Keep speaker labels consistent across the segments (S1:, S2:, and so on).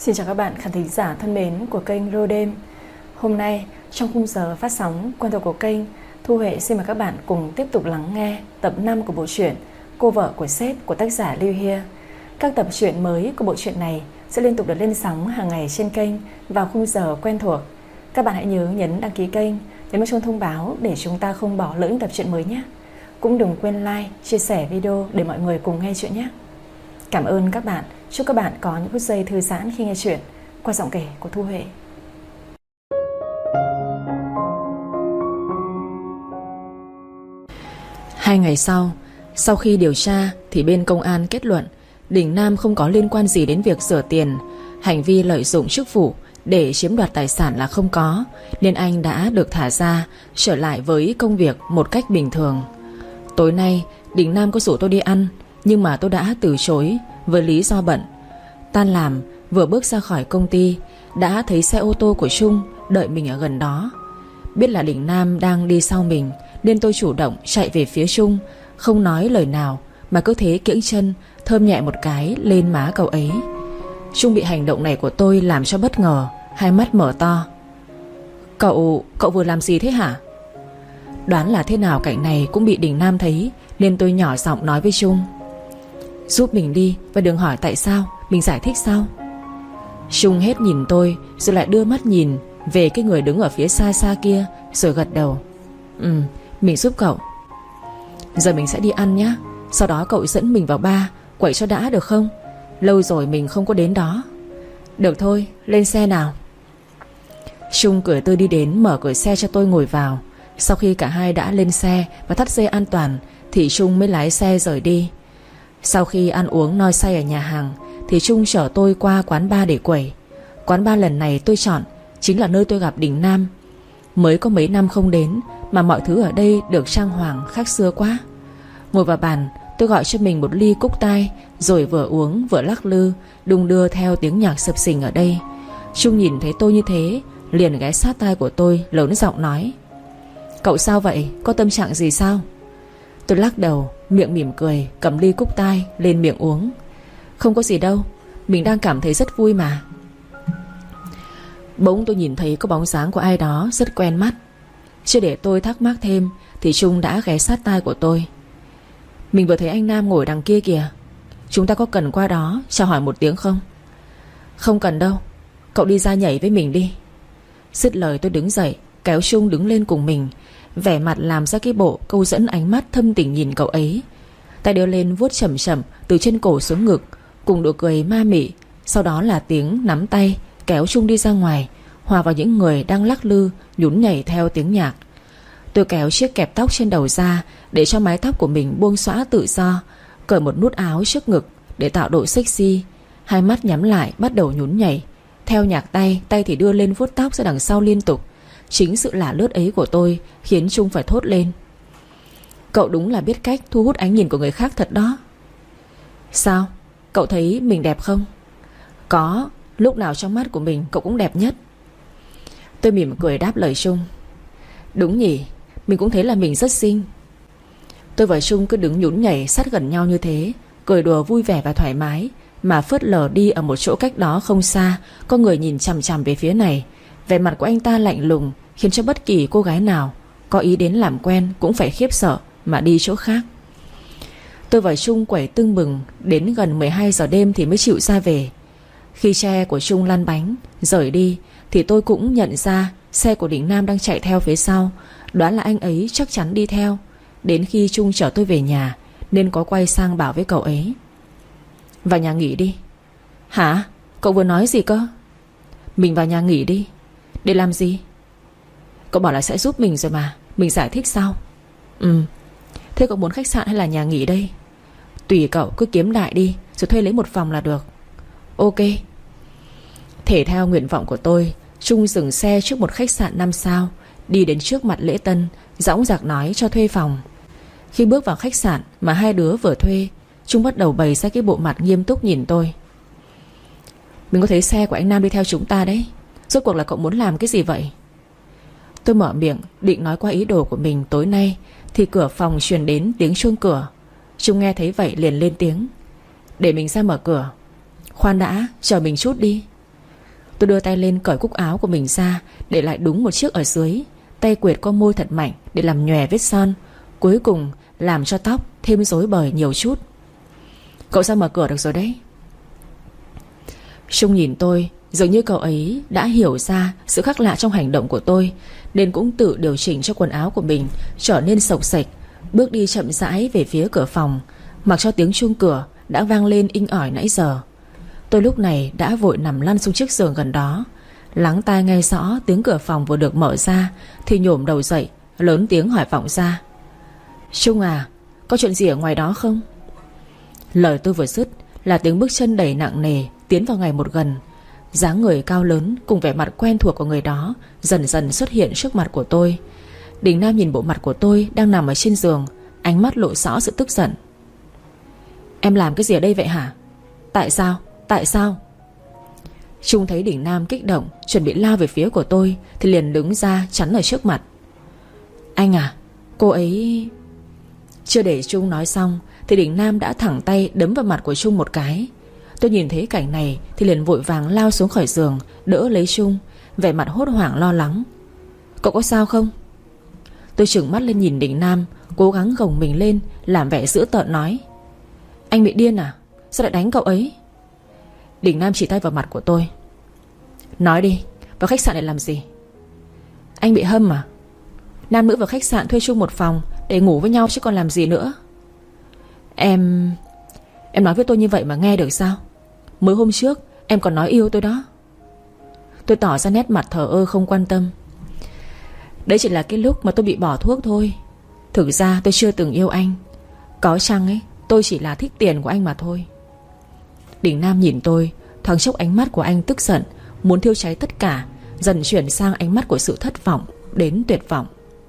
S1: Xin chào các bạn khán thính giả thân mến của kênh Rô Đêm. Hôm nay trong khung giờ phát sóng quen thuộc của kênh, Thu Huệ xin mời các bạn cùng tiếp tục lắng nghe tập 5 của bộ truyện Cô vợ của sếp của tác giả Lưu Hia. Các tập truyện mới của bộ truyện này sẽ liên tục được lên sóng hàng ngày trên kênh vào khung giờ quen thuộc. Các bạn hãy nhớ nhấn đăng ký kênh, nhấn chuông thông báo để chúng ta không bỏ lỡ những tập truyện mới nhé. Cũng đừng quên like, chia sẻ video để mọi người cùng nghe chuyện nhé. Cảm ơn các bạn. Chúc các bạn có những phút giây thư giãn khi nghe chuyện qua giọng kể của Thu Huệ. Hai ngày sau khi điều tra thì bên công an kết luận Đình Nam không có liên quan gì đến việc rửa tiền. Hành vi lợi dụng chức vụ để chiếm đoạt tài sản là không có, nên anh đã được thả ra, trở lại với công việc một cách bình thường. Tối nay Đình Nam có rủ tôi đi ăn, nhưng mà tôi đã từ chối với lý do bận. Tan làm vừa bước ra khỏi công ty đã thấy xe ô tô của Trung đợi mình ở gần đó. Biết là Đình Nam đang đi sau mình nên tôi chủ động chạy về phía Trung, không nói lời nào mà cứ thế kiễng chân thơm nhẹ một cái lên má cậu ấy. Trung bị hành động này của tôi làm cho bất ngờ, hai mắt mở to. Cậu vừa làm gì thế hả? Đoán là thế nào cảnh này cũng bị Đình Nam thấy, nên tôi nhỏ giọng nói với Trung: giúp mình đi và đừng hỏi tại sao, mình giải thích sau. Trung hết nhìn tôi rồi lại đưa mắt nhìn về cái người đứng ở phía xa xa kia, rồi gật đầu. Mình giúp cậu. Giờ mình sẽ đi ăn nhé, sau đó cậu dẫn mình vào bar quẩy cho đã được không? Lâu rồi mình không có đến đó. Được thôi, lên xe nào. Trung cười tươi đi đến mở cửa xe cho tôi ngồi vào. Sau khi cả hai đã lên xe và thắt dây an toàn thì Trung mới lái xe rời đi. Sau khi ăn uống no say ở nhà hàng thì Trung chở tôi qua quán bar để quẩy. Quán bar lần này tôi chọn chính là nơi tôi gặp Đình Nam. Mới có mấy năm không đến mà mọi thứ ở đây được trang hoàng khác xưa quá. Ngồi vào bàn, tôi gọi cho mình một ly cúc tai, rồi vừa uống vừa lắc lư đung đưa theo tiếng nhạc sập sình ở đây. Trung nhìn thấy tôi như thế liền ghé sát tai của tôi, lớn giọng nói: cậu sao vậy, có tâm trạng gì sao? Tôi lắc đầu, miệng mỉm cười, cầm ly cúc tai lên miệng uống. Không có gì đâu, mình đang cảm thấy rất vui mà. Bỗng tôi nhìn thấy có bóng dáng của ai đó rất quen mắt. Chưa để tôi thắc mắc thêm thì Trung đã ghé sát tai của tôi. Mình vừa thấy anh Nam ngồi đằng kia kìa, chúng ta có cần qua đó chào hỏi một tiếng không? Không cần đâu, cậu đi ra nhảy với mình đi. Dứt lời tôi đứng dậy kéo Trung đứng lên cùng mình, vẻ mặt làm ra cái bộ câu dẫn ánh mắt thâm tình nhìn cậu ấy. Tay đưa lên vuốt chậm chậm từ chân cổ xuống ngực, cùng nụ cười ma mị. Sau đó là tiếng nắm tay kéo Trung đi ra ngoài, hòa vào những người đang lắc lư nhún nhảy theo tiếng nhạc. Tôi kéo chiếc kẹp tóc trên đầu ra để cho mái tóc của mình buông xõa tự do, cởi một nút áo trước ngực để tạo độ sexy. Hai mắt nhắm lại bắt đầu nhún nhảy theo nhạc tay thì đưa lên vuốt tóc ra đằng sau liên tục. Chính sự lả lướt ấy của tôi khiến Trung phải thốt lên: cậu đúng là biết cách thu hút ánh nhìn của người khác thật đó. Sao? Cậu thấy mình đẹp không? Có, lúc nào trong mắt của mình cậu cũng đẹp nhất. Tôi mỉm cười đáp lời Trung. Đúng nhỉ, mình cũng thấy là mình rất xinh. Tôi và Trung cứ đứng nhún nhảy sát gần nhau như thế, cười đùa vui vẻ và thoải mái, mà phớt lờ đi ở một chỗ cách đó không xa có người nhìn chằm chằm về phía này. Vẻ mặt của anh ta lạnh lùng khiến cho bất kỳ cô gái nào có ý đến làm quen cũng phải khiếp sợ mà đi chỗ khác. Tôi và Trung quẩy tưng bừng đến gần 12 giờ đêm thì mới chịu ra về. Khi xe của Trung lăn bánh rời đi thì tôi cũng nhận ra xe của Đình Nam đang chạy theo phía sau. Đoán là anh ấy chắc chắn đi theo. Đến khi Trung chở tôi về nhà nên có quay sang bảo với cậu ấy: vào nhà nghỉ đi. Hả? Cậu vừa nói gì cơ? Mình vào nhà nghỉ đi. Để làm gì? Cậu bảo là sẽ giúp mình rồi mà, mình giải thích sau. Thế cậu muốn khách sạn hay là nhà nghỉ đây? Tùy cậu, cứ kiếm đại đi rồi thuê lấy một phòng là được. Ok. Thể theo nguyện vọng của tôi, Trung dừng xe trước một khách sạn 5 sao, đi đến trước mặt lễ tân, dõng dạc nói cho thuê phòng. Khi bước vào khách sạn mà hai đứa vừa thuê, Trung bắt đầu bày ra cái bộ mặt nghiêm túc nhìn tôi. Mình có thấy xe của anh Nam đi theo chúng ta đấy. Rốt cuộc là cậu muốn làm cái gì vậy? Tôi mở miệng định nói qua ý đồ của mình tối nay thì cửa phòng truyền đến tiếng chuông cửa. Trung nghe thấy vậy liền lên tiếng: để mình ra mở cửa. Khoan đã, chờ mình chút đi. Tôi đưa tay lên cởi cúc áo của mình ra, để lại đúng một chiếc ở dưới. Tay quệt qua môi thật mạnh để làm nhòe vết son, cuối cùng làm cho tóc thêm rối bời nhiều chút. Cậu sao mở cửa được rồi đấy. Trung nhìn tôi, dường như cậu ấy đã hiểu ra sự khác lạ trong hành động của tôi, nên cũng tự điều chỉnh cho quần áo của mình trở nên xộc xệch, bước đi chậm rãi về phía cửa phòng, mặc cho tiếng chuông cửa đã vang lên inh ỏi nãy giờ. Tôi lúc này đã vội nằm lăn xuống chiếc giường gần đó, lắng tai nghe rõ tiếng cửa phòng vừa được mở ra thì nhổm đầu dậy, lớn tiếng hỏi vọng ra: Trung à, có chuyện gì ở ngoài đó không? Lời tôi vừa dứt là tiếng bước chân đầy nặng nề tiến vào ngày một gần. Dáng người cao lớn cùng vẻ mặt quen thuộc của người đó dần dần xuất hiện trước mặt của tôi. Đình Nam nhìn bộ mặt của tôi đang nằm ở trên giường, ánh mắt lộ rõ sự tức giận. Em làm cái gì ở đây vậy hả? Tại sao? Tại sao? Trung thấy Đình Nam kích động chuẩn bị lao về phía của tôi thì liền đứng ra chắn ở trước mặt. Anh à, cô ấy... Chưa để Trung nói xong thì Đình Nam đã thẳng tay đấm vào mặt của Trung một cái. Tôi nhìn thấy cảnh này thì liền vội vàng lao xuống khỏi giường, đỡ lấy Trung, vẻ mặt hốt hoảng lo lắng. Cậu có sao không? Tôi trừng mắt lên nhìn Đình Nam, cố gắng gồng mình lên, làm vẻ dữ tợn nói: Anh bị điên à? Sao lại đánh cậu ấy? Đình Nam chỉ tay vào mặt của tôi. Nói đi, vào khách sạn để làm gì? Anh bị hâm à? Nam nữ vào khách sạn thuê chung một phòng để ngủ với nhau chứ còn làm gì nữa. Em nói với tôi như vậy mà nghe được sao? Mới hôm trước em còn nói yêu tôi đó. Tôi tỏ ra nét mặt thờ ơ không quan tâm. Đấy chỉ là cái lúc mà tôi bị bỏ thuốc thôi. Thực ra tôi chưa từng yêu anh. Có chăng ấy, tôi chỉ là thích tiền của anh mà thôi. Đình Nam nhìn tôi, thoáng chốc ánh mắt của anh tức giận, muốn thiêu cháy tất cả, dần chuyển sang ánh mắt của sự thất vọng đến tuyệt vọng.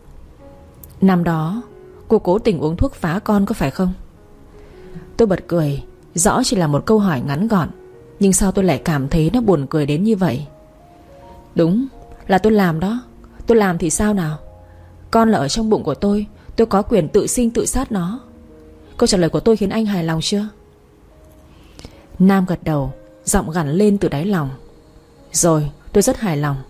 S1: Năm đó cô cố tình uống thuốc phá con có phải không? Tôi bật cười. Rõ chỉ là một câu hỏi ngắn gọn, nhưng sao tôi lại cảm thấy nó buồn cười đến như vậy? Đúng là tôi làm đó. Tôi làm thì sao nào? Con là ở trong bụng của tôi có quyền tự sinh tự sát nó. Câu trả lời của tôi khiến anh hài lòng chưa? Nam gật đầu, giọng gằn lên từ đáy lòng. Rồi, tôi rất hài lòng.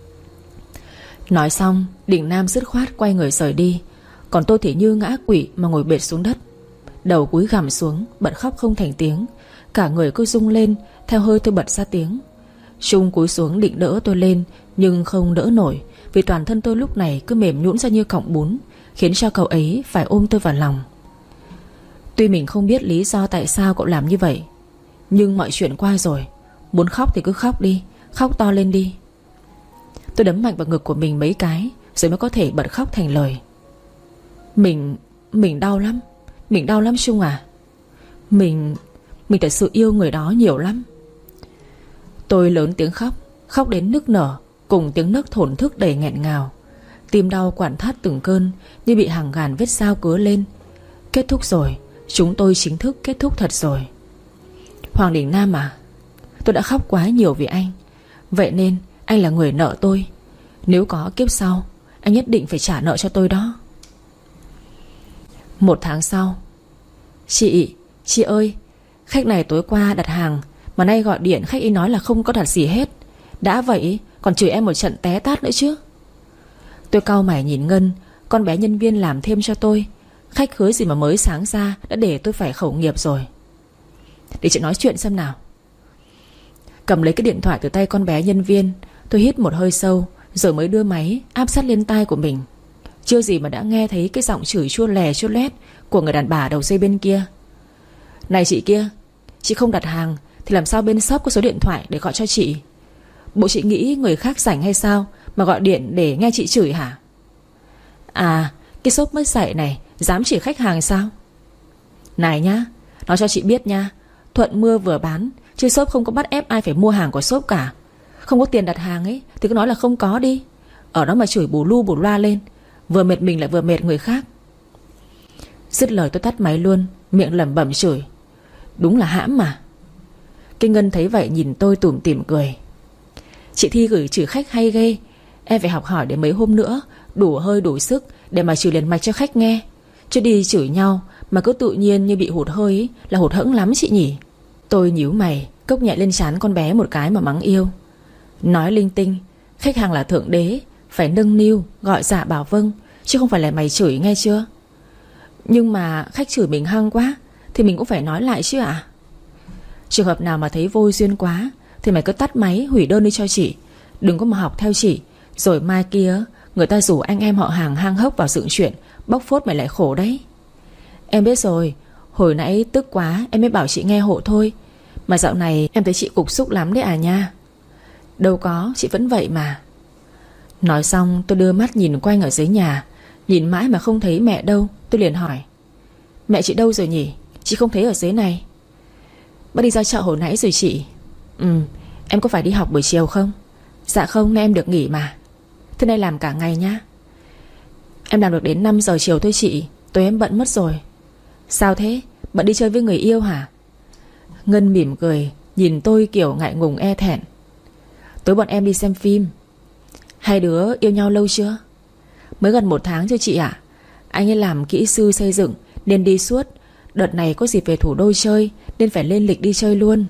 S1: Nói xong, Đình Nam dứt khoát quay người rời đi. Còn tôi thì như ngã quỵ mà ngồi bệt xuống đất, đầu cúi gằm xuống, bật khóc không thành tiếng. Cả người cứ rung lên theo hơi tôi bật ra tiếng. Trung cúi xuống định đỡ tôi lên, nhưng không đỡ nổi, vì toàn thân tôi lúc này cứ mềm nhũn ra như cọng bún, khiến cho cậu ấy phải ôm tôi vào lòng. Tuy mình không biết lý do tại sao cậu làm như vậy, nhưng mọi chuyện qua rồi, muốn khóc thì cứ khóc đi, khóc to lên đi. Tôi đấm mạnh vào ngực của mình mấy cái rồi mới có thể bật khóc thành lời. Mình đau lắm. Mình đau lắm Trung à. Mình thật sự yêu người đó nhiều lắm. Tôi lớn tiếng khóc, khóc đến nức nở, cùng tiếng nấc thổn thức đầy nghẹn ngào. Tim đau quặn thắt từng cơn, như bị hàng ngàn vết dao cứa lên. Kết thúc rồi, chúng tôi chính thức kết thúc thật rồi. Hoàng Đình Nam à, tôi đã khóc quá nhiều vì anh. Vậy nên anh là người nợ tôi. Nếu có kiếp sau, anh nhất định phải trả nợ cho tôi đó. 1 tháng sau. Chị ơi, khách này tối qua đặt hàng mà nay gọi điện khách ấy nói là không có đặt gì hết. Đã vậy còn chửi em một trận té tát nữa chứ. Tôi cau mày nhìn Ngân, con bé nhân viên làm thêm cho tôi. Khách khứa gì mà mới sáng ra đã để tôi phải khẩu nghiệp rồi. Để chị nói chuyện xem nào. Cầm lấy cái điện thoại từ tay con bé nhân viên, tôi hít một hơi sâu rồi mới đưa máy áp sát lên tai của mình. Chưa gì mà đã nghe thấy cái giọng chửi chua lè chua lét của người đàn bà đầu dây bên kia. Này chị kia, chị không đặt hàng thì làm sao bên shop có số điện thoại để gọi cho chị? Bộ chị nghĩ người khác rảnh hay sao mà gọi điện để nghe chị chửi hả? À, cái shop mất dạy này dám chỉ khách hàng sao? Này nhá, nói cho chị biết nha, thuận mưa vừa bán, chứ shop không có bắt ép ai phải mua hàng của shop cả. Không có tiền đặt hàng ấy thì cứ nói là không có đi. Ở đó mà chửi bù lu bù loa lên, vừa mệt mình lại vừa mệt người khác. Dứt lời tôi tắt máy luôn, miệng lẩm bẩm chửi. Đúng là hãm mà. Cái Ngân thấy vậy nhìn tôi tủm tỉm cười. Chị Thi gửi chửi khách hay ghê. Em phải học hỏi để mấy hôm nữa đủ hơi đủ sức để mà chửi liền mạch cho khách nghe. Chứ đi chửi nhau mà cứ tự nhiên như bị hụt hơi ấy, là hụt hẫng lắm chị nhỉ. Tôi nhíu mày, cốc nhẹ lên trán con bé một cái mà mắng yêu. Nói linh tinh. Khách hàng là thượng đế, phải nâng niu, gọi dạ bảo vâng, chứ không phải là mày chửi, nghe chưa? Nhưng mà khách chửi mình hăng quá thì mình cũng phải nói lại chứ ạ. Trường hợp nào mà thấy vô duyên quá thì mày cứ tắt máy, hủy đơn đi cho chị. Đừng có mà học theo chị. Rồi mai kia người ta rủ anh em họ hàng hang hốc vào dựng chuyện, bóc phốt mày lại khổ đấy. Em biết rồi. Hồi nãy tức quá em mới bảo chị nghe hộ thôi. Mà dạo này em thấy chị cục xúc lắm đấy à nha. Đâu có, chị vẫn vậy mà. Nói xong tôi đưa mắt nhìn quanh ở dưới nhà. Nhìn mãi mà không thấy mẹ đâu. Tôi liền hỏi: mẹ chị đâu rồi nhỉ? Chị không thấy ở dưới này. Bác đi ra chợ hồi nãy rồi chị. Em có phải đi học buổi chiều không? Dạ không, nay em được nghỉ mà. Thế nay làm cả ngày nhá. Em làm được đến 5 giờ chiều thôi chị. Tối em bận mất rồi. Sao thế? Bận đi chơi với người yêu hả? Ngân mỉm cười, nhìn tôi kiểu ngại ngùng e thẹn. Tối bọn em đi xem phim. Hai đứa yêu nhau lâu chưa? Mới gần 1 tháng thôi chị ạ. Anh ấy làm kỹ sư xây dựng nên đi suốt. Đợt này có dịp về thủ đô chơi nên phải lên lịch đi chơi luôn.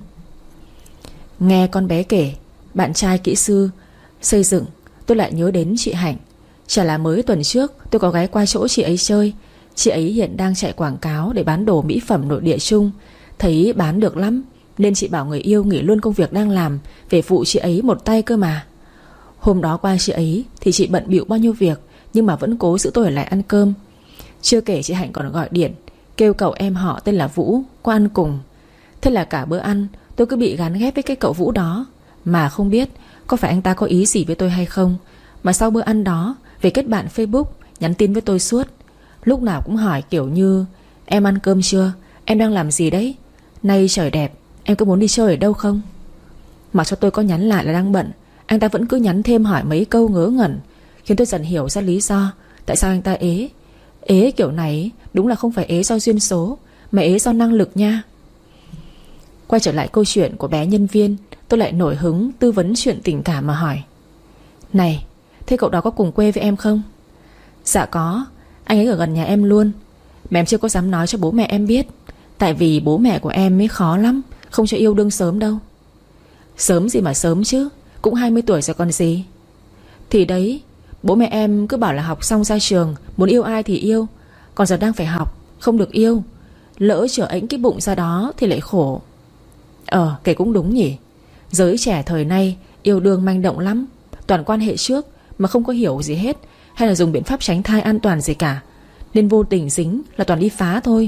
S1: Nghe con bé kể bạn trai kỹ sư xây dựng, tôi lại nhớ đến chị Hạnh. Chả là mới tuần trước tôi có ghé qua chỗ chị ấy chơi. Chị ấy hiện đang chạy quảng cáo để bán đồ mỹ phẩm nội địa chung. Thấy bán được lắm nên chị bảo người yêu nghỉ luôn công việc đang làm về phụ chị ấy một tay cơ mà. Hôm đó qua chị ấy thì chị bận bịu bao nhiêu việc, nhưng mà vẫn cố giữ tôi ở lại ăn cơm. Chưa kể chị Hạnh còn gọi điện kêu cậu em họ tên là Vũ qua ăn cùng. Thế là cả bữa ăn tôi cứ bị gán ghép với cái cậu Vũ đó. Mà không biết có phải anh ta có ý gì với tôi hay không, mà sau bữa ăn đó về kết bạn Facebook, nhắn tin với tôi suốt. Lúc nào cũng hỏi kiểu như: em ăn cơm chưa? Em đang làm gì đấy? Nay trời đẹp, em có muốn đi chơi ở đâu không? Mặc cho tôi có nhắn lại là đang bận, anh ta vẫn cứ nhắn thêm hỏi mấy câu ngớ ngẩn, khiến tôi dần hiểu ra lý do tại sao anh ta ế. Ế kiểu này đúng là không phải ế do duyên số, mà ế do năng lực nha. Quay trở lại câu chuyện của bé nhân viên, tôi lại nổi hứng tư vấn chuyện tình cảm mà hỏi: này, thế cậu đó có cùng quê với em không? Dạ có, anh ấy ở gần nhà em luôn. Mà em chưa có dám nói cho bố mẹ em biết, tại vì bố mẹ của em ấy khó lắm, không cho yêu đương sớm đâu. Sớm gì mà sớm chứ, cũng 20 tuổi rồi còn gì. Thì đấy, bố mẹ em cứ bảo là học xong ra trường muốn yêu ai thì yêu, còn giờ đang phải học, không được yêu. Lỡ chở ẵnh cái bụng ra đó thì lại khổ. Kể cũng đúng nhỉ. Giới trẻ thời nay yêu đương manh động lắm, toàn quan hệ trước mà không có hiểu gì hết, hay là dùng biện pháp tránh thai an toàn gì cả, nên vô tình dính là toàn đi phá thôi.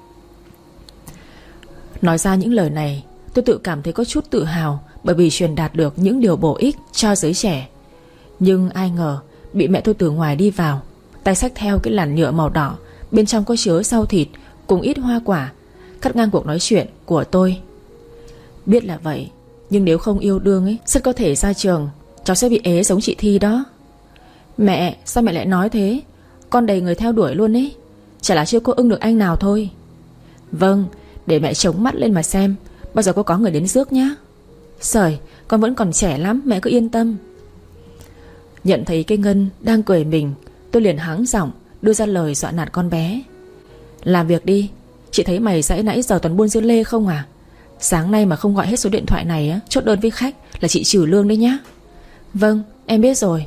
S1: Nói ra những lời này, tôi tự cảm thấy có chút tự hào, bởi vì truyền đạt được những điều bổ ích cho giới trẻ. Nhưng ai ngờ bị mẹ tôi từ ngoài đi vào, tay xách theo cái làn nhựa màu đỏ, bên trong có chứa rau thịt cùng ít hoa quả, cắt ngang cuộc nói chuyện của tôi. Biết là vậy, nhưng nếu không yêu đương ấy, rất có thể ra trường cháu sẽ bị ế giống chị Thi đó. Mẹ, sao mẹ lại nói thế? Con đầy người theo đuổi luôn ấy, chả là chưa có ưng được anh nào thôi. Vâng, để mẹ chống mắt lên mà xem bao giờ có người đến rước nhá. Sởi, con vẫn còn trẻ lắm, mẹ cứ yên tâm. Nhận thấy cái Ngân đang cười mình, tôi liền hắng giọng đưa ra lời dọa nạt con bé. Làm việc đi, chị thấy mày dãy nãy giờ toàn buôn dưa lê không à? Sáng nay mà không gọi hết số điện thoại này á, chốt đơn với khách là chị trừ lương đấy nhá. Vâng, em biết rồi.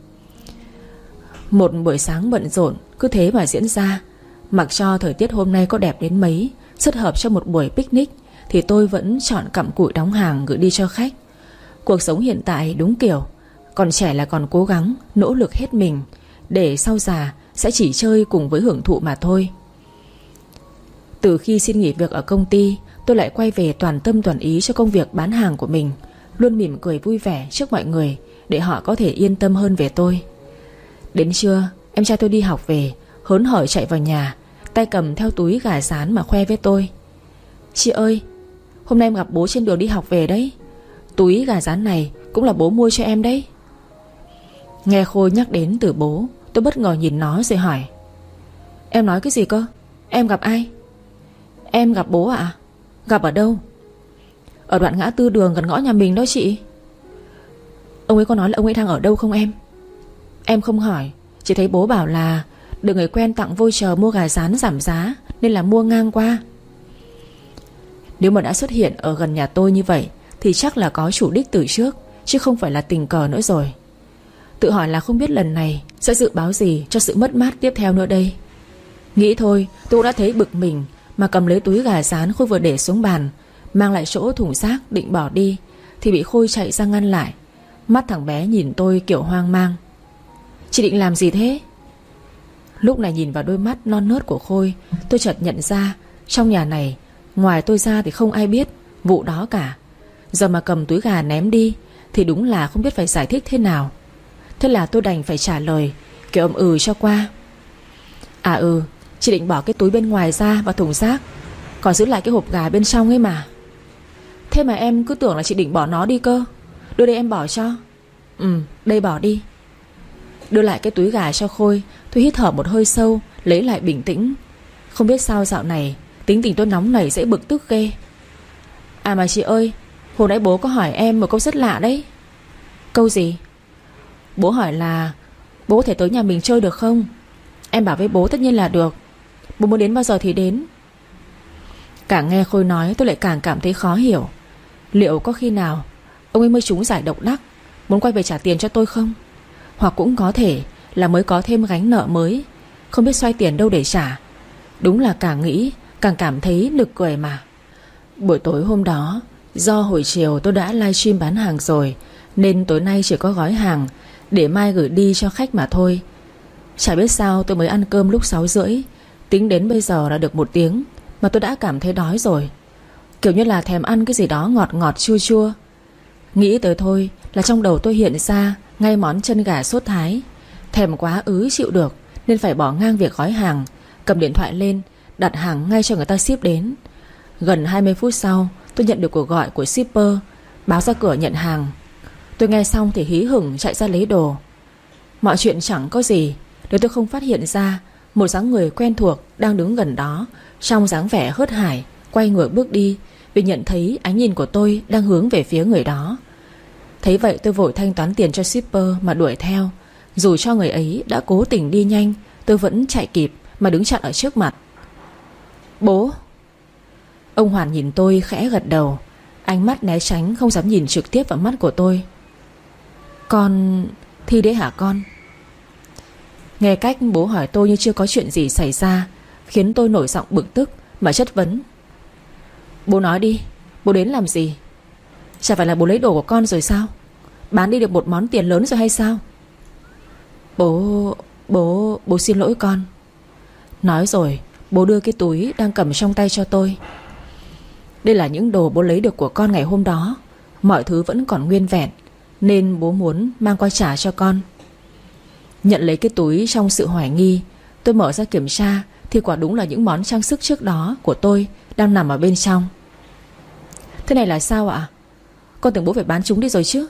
S1: Một buổi sáng bận rộn cứ thế mà diễn ra. Mặc cho thời tiết hôm nay có đẹp đến mấy, rất hợp cho một buổi picnic, thì tôi vẫn chọn cặm cụi đóng hàng gửi đi cho khách. Cuộc sống hiện tại đúng kiểu còn trẻ là còn cố gắng, nỗ lực hết mình, để sau già sẽ chỉ chơi cùng với hưởng thụ mà thôi. Từ khi xin nghỉ việc ở công ty, tôi lại quay về toàn tâm toàn ý cho công việc bán hàng của mình, luôn mỉm cười vui vẻ trước mọi người để họ có thể yên tâm hơn về tôi. Đến trưa, em trai tôi đi học về, hớn hở chạy vào nhà, tay cầm theo túi gà rán mà khoe với tôi: chị ơi, hôm nay em gặp bố trên đường đi học về đấy. Túi gà rán này cũng là bố mua cho em đấy. Nghe Khôi nhắc đến từ bố, tôi bất ngờ nhìn nó rồi hỏi: em nói cái gì cơ? Em gặp ai? Em gặp bố ạ? Gặp ở đâu? Ở đoạn ngã tư đường gần ngõ nhà mình đó chị. Ông ấy có nói là ông ấy đang ở đâu không em? Em không hỏi, chỉ thấy bố bảo là được người quen tặng voucher mua gà rán giảm giá nên là mua ngang qua. Nếu mà đã xuất hiện ở gần nhà tôi như vậy thì chắc là có chủ đích từ trước, chứ không phải là tình cờ nữa rồi. Tự hỏi là không biết lần này sẽ dự báo gì cho sự mất mát tiếp theo nữa đây. Nghĩ thôi tôi cũng đã thấy bực mình, mà cầm lấy túi gà rán Khôi vừa để xuống bàn, mang lại chỗ thùng rác định bỏ đi, thì bị Khôi chạy ra ngăn lại. Mắt thằng bé nhìn tôi kiểu hoang mang. Chị định làm gì thế? Lúc này nhìn vào đôi mắt non nớt của Khôi, tôi chợt nhận ra trong nhà này ngoài tôi ra thì không ai biết vụ đó cả. Giờ mà cầm túi gà ném đi thì đúng là không biết phải giải thích thế nào. Thế là tôi đành phải trả lời kiểu cho qua. Chị định bỏ cái túi bên ngoài ra vào thùng rác, còn giữ lại cái hộp gà bên trong ấy mà. Thế mà em cứ tưởng là chị định bỏ nó đi cơ. Đưa đây em bỏ cho. Đây bỏ đi. Đưa lại cái túi gà cho Khôi, tôi hít thở một hơi sâu, lấy lại bình tĩnh. Không biết sao dạo này tính tình tôi nóng nảy dễ bực tức ghê. À mà chị ơi, hồi nãy bố có hỏi em một câu rất lạ đấy. Câu gì? Bố hỏi là bố có thể tới nhà mình chơi được không? Em bảo với bố tất nhiên là được. Bố muốn đến bao giờ thì đến. Càng nghe Khôi nói tôi lại càng cảm thấy khó hiểu. Liệu có khi nào ông ấy mới trúng giải độc đắc, muốn quay về trả tiền cho tôi không? Hoặc cũng có thể là mới có thêm gánh nợ mới, không biết xoay tiền đâu để trả. Đúng là càng nghĩ càng cảm thấy nực cười mà. Buổi tối hôm đó, do hồi chiều tôi đã livestream bán hàng rồi, nên tối nay chỉ có gói hàng để mai gửi đi cho khách mà thôi. Chả biết sao tôi mới ăn cơm lúc 6:30, tính đến bây giờ là được 1 tiếng mà tôi đã cảm thấy đói rồi. Kiểu như là thèm ăn cái gì đó ngọt ngọt chua chua. Nghĩ tới thôi là trong đầu tôi hiện ra ngay món chân gà sốt Thái. Thèm quá chịu được, nên phải bỏ ngang việc gói hàng, cầm điện thoại lên đặt hàng ngay cho người ta ship đến. Gần 20 phút sau tôi nhận được cuộc gọi của shipper báo ra cửa nhận hàng. Tôi nghe xong thì hí hửng chạy ra lấy đồ. Mọi chuyện chẳng có gì nếu tôi không phát hiện ra một dáng người quen thuộc đang đứng gần đó, trong dáng vẻ hớt hải, quay người bước đi, vì nhận thấy ánh nhìn của tôi đang hướng về phía người đó. Thấy vậy tôi vội thanh toán tiền cho shipper mà đuổi theo. Dù cho người ấy đã cố tình đi nhanh, tôi vẫn chạy kịp mà đứng chặn ở trước mặt. Bố. Ông Hoàn nhìn tôi khẽ gật đầu, ánh mắt né tránh không dám nhìn trực tiếp vào mắt của tôi. Con Thi đấy hả con? Nghe cách bố hỏi tôi như chưa có chuyện gì xảy ra, khiến tôi nổi giọng bực tức mà chất vấn. Bố nói đi, bố đến làm gì? Chả phải là bố lấy đồ của con rồi sao? Bán đi được một món tiền lớn rồi hay sao? Bố xin lỗi con. Nói rồi bố đưa cái túi đang cầm trong tay cho tôi. Đây là những đồ bố lấy được của con ngày hôm đó. Mọi thứ vẫn còn nguyên vẹn, nên bố muốn mang qua trả cho con. Nhận lấy cái túi trong sự hoài nghi, tôi mở ra kiểm tra thì quả đúng là những món trang sức trước đó của tôi đang nằm ở bên trong. Thế này là sao ạ? Con tưởng bố phải bán chúng đi rồi chứ?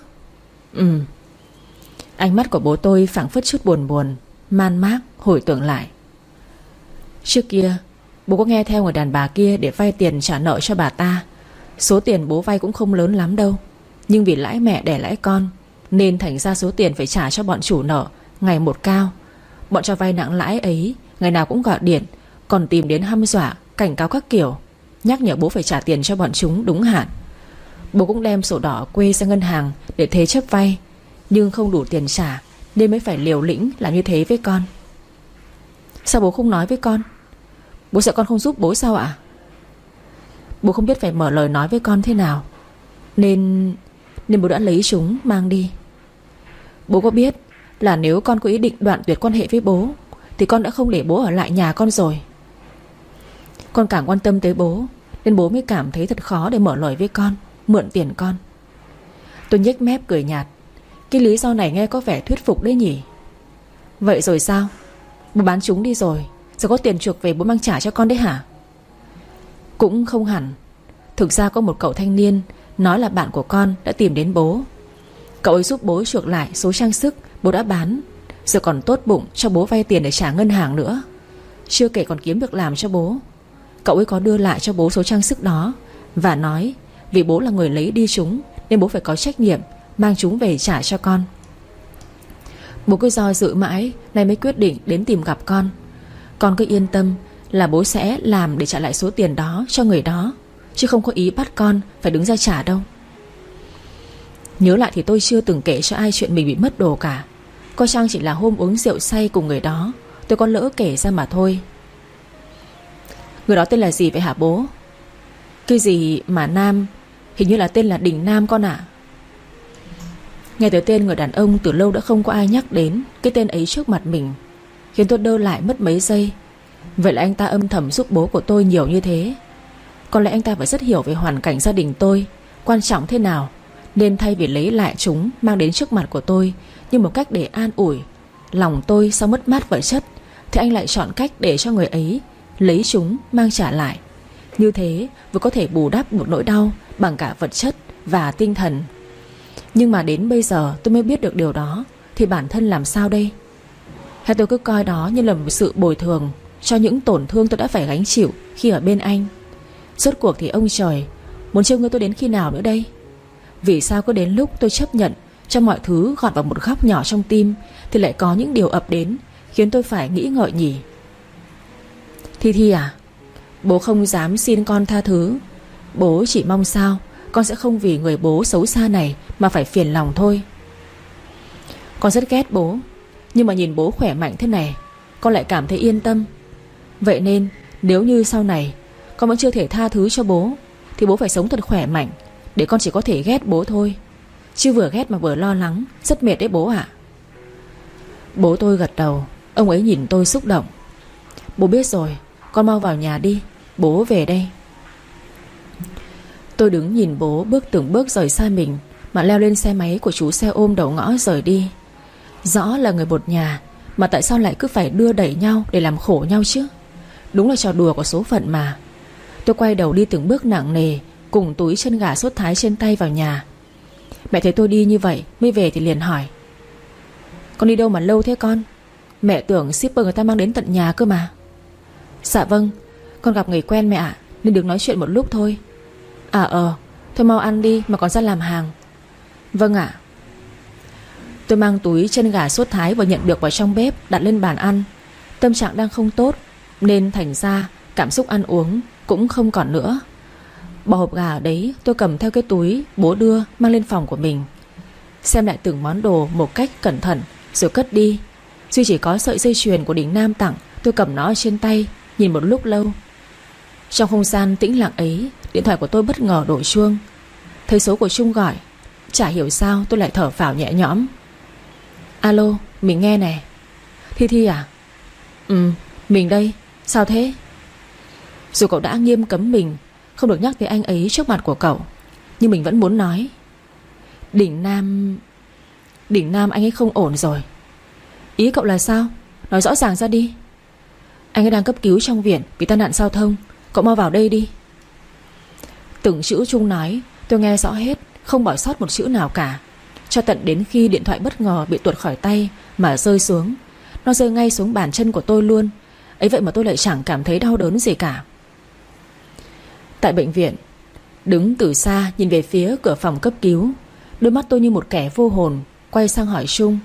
S1: Ánh mắt của bố tôi phảng phất chút buồn buồn, man mác hồi tưởng lại. Trước kia bố có nghe theo người đàn bà kia để vay tiền trả nợ cho bà ta. Số tiền bố vay cũng không lớn lắm đâu, nhưng vì lãi mẹ đẻ lãi con, nên thành ra số tiền phải trả cho bọn chủ nợ ngày một cao. Bọn cho vay nặng lãi ấy ngày nào cũng gọi điện, còn tìm đến hăm dọa, cảnh cáo các kiểu, nhắc nhở bố phải trả tiền cho bọn chúng đúng hạn. Bố cũng đem sổ đỏ quê sang ngân hàng để thế chấp vay, nhưng không đủ tiền trả, nên mới phải liều lĩnh làm như thế với con. Sao bố không nói với con? Bố sợ con không giúp bố sao ạ? Bố không biết phải mở lời nói với con thế nào, Nên bố đã lấy chúng mang đi. Bố có biết là nếu con có ý định đoạn tuyệt quan hệ với bố thì con đã không để bố ở lại nhà con rồi. Con càng quan tâm tới bố, nên bố mới cảm thấy thật khó để mở lời với con, mượn tiền con. Tôi nhếch mép cười nhạt. Cái lý do này nghe có vẻ thuyết phục đấy nhỉ. Vậy rồi sao? Bố bán chúng đi rồi, giờ có tiền chuộc về bố mang trả cho con đấy hả? Cũng không hẳn. Thực ra có một cậu thanh niên nói là bạn của con đã tìm đến bố. Cậu ấy giúp bố chuộc lại số trang sức bố đã bán, rồi còn tốt bụng cho bố vay tiền để trả ngân hàng nữa. Chưa kể còn kiếm việc làm cho bố. Cậu ấy có đưa lại cho bố số trang sức đó và nói vì bố là người lấy đi chúng nên bố phải có trách nhiệm mang chúng về trả cho con. Bố cứ do dự mãi nay mới quyết định đến tìm gặp con. Con cứ yên tâm là bố sẽ làm để trả lại số tiền đó cho người đó, chứ không có ý bắt con phải đứng ra trả đâu. Nhớ lại thì tôi chưa từng kể cho ai chuyện mình bị mất đồ cả. Có chăng chỉ là hôm uống rượu say cùng người đó tôi có lỡ kể ra mà thôi. Người đó tên là gì vậy hả bố? Cái gì mà Nam? Hình như là tên là Đình Nam con ạ. Nghe tới tên người đàn ông từ lâu đã không có ai nhắc đến cái tên ấy trước mặt mình, khiến tôi đơ lại mất mấy giây. Vậy là anh ta âm thầm giúp bố của tôi nhiều như thế. Có lẽ anh ta phải rất hiểu về hoàn cảnh gia đình tôi quan trọng thế nào, nên thay vì lấy lại chúng mang đến trước mặt của tôi như một cách để an ủi lòng tôi sau mất mát vật chất, thì anh lại chọn cách để cho người ấy lấy chúng mang trả lại. Như thế vừa có thể bù đắp một nỗi đau bằng cả vật chất và tinh thần. Nhưng mà đến bây giờ tôi mới biết được điều đó, thì bản thân làm sao đây? Hay tôi cứ coi đó như là một sự bồi thường cho những tổn thương tôi đã phải gánh chịu khi ở bên anh? Rốt cuộc thì ông trời muốn trêu ngươi tôi đến khi nào nữa đây? Vì sao cứ đến lúc tôi chấp nhận cho mọi thứ gọt vào một góc nhỏ trong tim thì lại có những điều ập đến khiến tôi phải nghĩ ngợi nhỉ? Thi à, bố không dám xin con tha thứ. Bố chỉ mong sao con sẽ không vì người bố xấu xa này mà phải phiền lòng thôi. Con rất ghét bố, nhưng mà nhìn bố khỏe mạnh thế này con lại cảm thấy yên tâm. Vậy nên nếu như sau này con vẫn chưa thể tha thứ cho bố thì bố phải sống thật khỏe mạnh, để con chỉ có thể ghét bố thôi. Chứ vừa ghét mà vừa lo lắng, rất mệt đấy bố ạ. Bố tôi gật đầu. Ông ấy nhìn tôi xúc động. Bố biết rồi, con mau vào nhà đi, bố về đây. Tôi đứng nhìn bố bước từng bước rời xa mình, mà leo lên xe máy của chú xe ôm đầu ngõ rời đi. Rõ là người một nhà, mà tại sao lại cứ phải đưa đẩy nhau để làm khổ nhau chứ? Đúng là trò đùa của số phận mà. Tôi quay đầu đi từng bước nặng nề, cùng túi chân gà sốt thái trên tay vào nhà. Mẹ thấy tôi đi như vậy mới về thì liền hỏi: con đi đâu mà lâu thế con? Mẹ tưởng shipper người ta mang đến tận nhà cơ mà. Dạ vâng, con gặp người quen mẹ ạ, nên được nói chuyện một lúc thôi. Thôi mau ăn đi mà còn ra làm hàng. Vâng ạ. Tôi mang túi chân gà sốt thái vừa nhận được vào trong bếp, đặt lên bàn ăn. Tâm trạng đang không tốt, nên thành ra cảm xúc ăn uống cũng không còn nữa. Bỏ hộp gà ở đấy, tôi cầm theo cái túi bố đưa mang lên phòng của mình, xem lại từng món đồ một cách cẩn thận rồi cất đi. Duy chỉ có sợi dây chuyền của Đình Nam tặng, tôi cầm nó ở trên tay, nhìn một lúc lâu. Trong không gian tĩnh lặng ấy, điện thoại của tôi bất ngờ đổ chuông. Thấy số của Trung gọi, chả hiểu sao tôi lại thở phào nhẹ nhõm. Alo, mình nghe nè. Thi à? Mình đây, sao thế? Dù cậu đã nghiêm cấm mình không được nhắc tới anh ấy trước mặt của cậu, nhưng mình vẫn muốn nói. Đình Nam anh ấy không ổn rồi. Ý cậu là sao? Nói rõ ràng ra đi. Anh ấy đang cấp cứu trong viện vì tai nạn giao thông. Cậu mau vào đây đi. Từng chữ Trung nói tôi nghe rõ hết, không bỏ sót một chữ nào cả. Cho tận đến khi điện thoại bất ngờ bị tuột khỏi tay mà rơi xuống. Nó rơi ngay xuống bàn chân của tôi luôn. Ấy vậy mà tôi lại chẳng cảm thấy đau đớn gì cả. Tại bệnh viện, đứng từ xa nhìn về phía cửa phòng cấp cứu, đôi mắt tôi như một kẻ vô hồn. Quay sang hỏi Trung: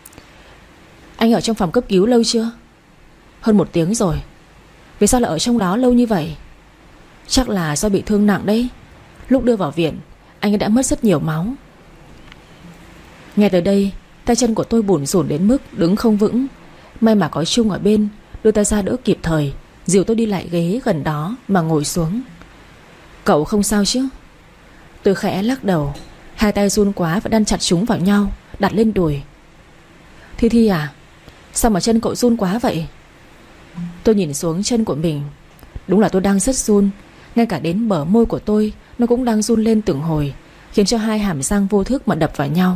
S1: anh ở trong phòng cấp cứu lâu chưa? Hơn 1 tiếng rồi. Vì sao lại ở trong đó lâu như vậy? Chắc là do bị thương nặng đấy. Lúc đưa vào viện, anh ấy đã mất rất nhiều máu. Nghe tới đây, tay chân của tôi bủn rủn đến mức đứng không vững. May mà có Trung ở bên, đưa tay ra đỡ kịp thời, dìu tôi đi lại ghế gần đó mà ngồi xuống. Cậu không sao chứ? Tôi khẽ lắc đầu. Hai tay run quá và đan chặt chúng vào nhau, đặt lên đùi. Thi à, sao mà chân cậu run quá vậy? Tôi nhìn xuống chân của mình. Đúng là tôi đang rất run. Ngay cả đến bờ môi của tôi nó cũng đang run lên từng hồi, khiến cho hai hàm răng vô thức mà đập vào nhau.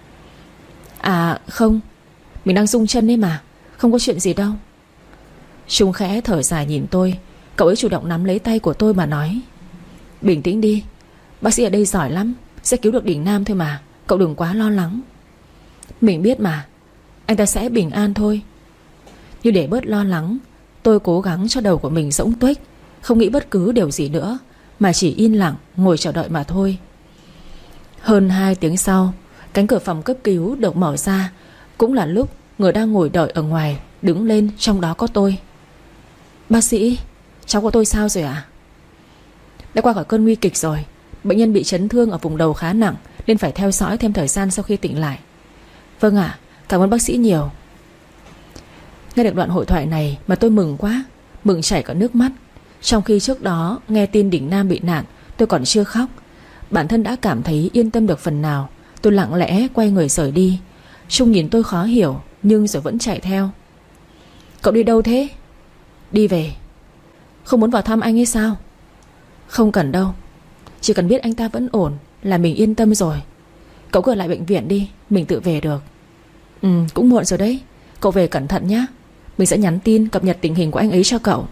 S1: À không, mình đang rung chân đấy mà, không có chuyện gì đâu. Trung khẽ thở dài nhìn tôi. Cậu ấy chủ động nắm lấy tay của tôi mà nói: bình tĩnh đi, bác sĩ ở đây giỏi lắm, sẽ cứu được Đình Nam thôi mà. Cậu đừng quá lo lắng. Mình biết mà, anh ta sẽ bình an thôi. Nhưng để bớt lo lắng, tôi cố gắng cho đầu của mình rỗng tuếch, không nghĩ bất cứ điều gì nữa, mà chỉ yên lặng ngồi chờ đợi mà thôi. Hơn 2 tiếng sau, cánh cửa phòng cấp cứu được mở ra. Cũng là lúc người đang ngồi đợi ở ngoài đứng lên, trong đó có tôi. Bác sĩ, cháu của tôi sao rồi ạ? Đã qua khỏi cơn nguy kịch rồi. Bệnh nhân bị chấn thương ở vùng đầu khá nặng, nên phải theo dõi thêm thời gian sau khi tỉnh lại. Vâng ạ, cảm ơn bác sĩ nhiều. Nghe được đoạn hội thoại này mà tôi mừng quá, mừng chảy cả nước mắt. Trong khi trước đó nghe tin Đình Nam bị nạn, tôi còn chưa khóc. Bản thân đã cảm thấy yên tâm được phần nào. Tôi lặng lẽ quay người rời đi. Trung nhìn tôi khó hiểu, nhưng rồi vẫn chạy theo. Cậu đi đâu thế? Đi về. Không muốn vào thăm anh hay sao? Không cần đâu, chỉ cần biết anh ta vẫn ổn là mình yên tâm rồi. Cậu cứ ở lại bệnh viện đi, mình tự về được. Cũng muộn rồi đấy. Cậu về cẩn thận nhé. Mình sẽ nhắn tin cập nhật tình hình của anh ấy cho cậu.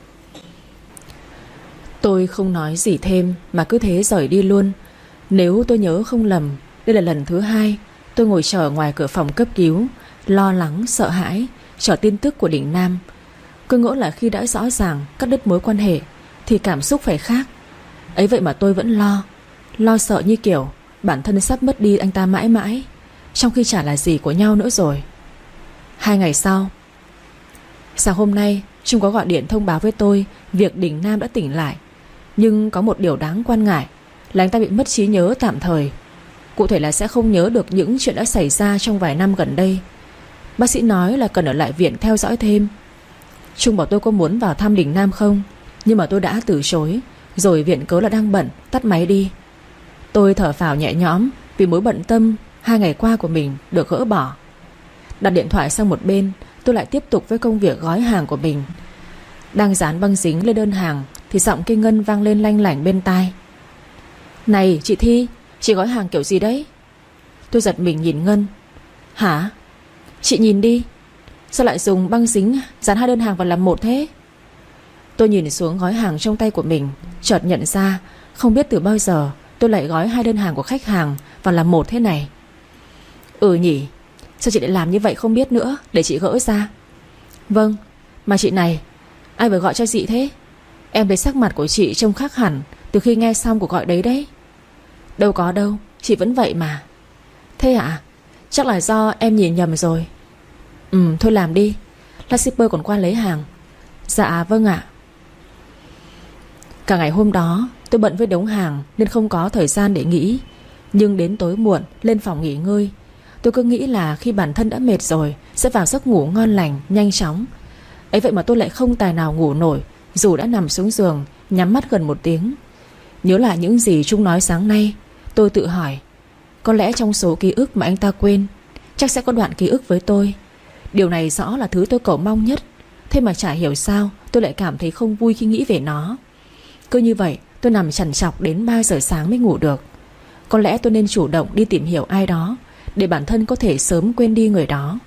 S1: Tôi không nói gì thêm mà cứ thế rời đi luôn. Nếu tôi nhớ không lầm, đây là lần thứ 2 tôi ngồi chờ ngoài cửa phòng cấp cứu, lo lắng, sợ hãi, chờ tin tức của Đình Nam. Cứ ngỡ là khi đã rõ ràng cắt đứt mối quan hệ thì cảm xúc phải khác. Ấy vậy mà tôi vẫn lo sợ như kiểu bản thân sắp mất đi anh ta mãi mãi, trong khi chả là gì của nhau nữa rồi. 2 ngày sau, sáng hôm nay Trung có gọi điện thông báo với tôi việc Đình Nam đã tỉnh lại. Nhưng có một điều đáng quan ngại là anh ta bị mất trí nhớ tạm thời. Cụ thể là sẽ không nhớ được những chuyện đã xảy ra trong vài năm gần đây. Bác sĩ nói là cần ở lại viện theo dõi thêm. Trung bảo tôi có muốn vào thăm Đình Nam không, nhưng mà tôi đã từ chối, rồi viện cớ là đang bận, tắt máy đi. Tôi thở phào nhẹ nhõm vì mối bận tâm 2 ngày qua của mình được gỡ bỏ. Đặt điện thoại sang một bên, tôi lại tiếp tục với công việc gói hàng của mình. Đang dán băng dính lên đơn hàng thì giọng cây Ngân vang lên lanh lảnh bên tai. Này chị Thi, chị gói hàng kiểu gì đấy? Tôi giật mình nhìn Ngân. Hả? Chị nhìn đi, sao lại dùng băng dính dán 2 đơn hàng vào làm một thế? Tôi nhìn xuống gói hàng trong tay của mình, chợt nhận ra không biết từ bao giờ tôi lại gói 2 đơn hàng của khách hàng vào làm một thế này. Nhỉ, sao chị lại làm như vậy không biết nữa, để chị gỡ ra. Vâng, mà chị này, ai vừa gọi cho chị thế? Em thấy sắc mặt của chị trông khác hẳn từ khi nghe xong cuộc gọi đấy đấy. Đâu có đâu, chị vẫn vậy mà. Thế ạ? Chắc là do em nhìn nhầm rồi. Thôi làm đi, lát shipper còn qua lấy hàng. Dạ vâng ạ. Cả ngày hôm đó tôi bận với đống hàng nên không có thời gian để nghĩ. Nhưng đến tối muộn lên phòng nghỉ ngơi, tôi cứ nghĩ là khi bản thân đã mệt rồi sẽ vào giấc ngủ ngon lành nhanh chóng. Ấy vậy mà tôi lại không tài nào ngủ nổi, dù đã nằm xuống giường nhắm mắt gần 1 tiếng. Nhớ lại những gì Trung nói sáng nay, tôi tự hỏi, có lẽ trong số ký ức mà anh ta quên, chắc sẽ có đoạn ký ức với tôi. Điều này rõ là thứ tôi cầu mong nhất. Thế mà chả hiểu sao tôi lại cảm thấy không vui khi nghĩ về nó. Cứ như vậy tôi nằm trằn trọc đến 3 giờ sáng mới ngủ được. Có lẽ tôi nên chủ động đi tìm hiểu ai đó, để bản thân có thể sớm quên đi người đó.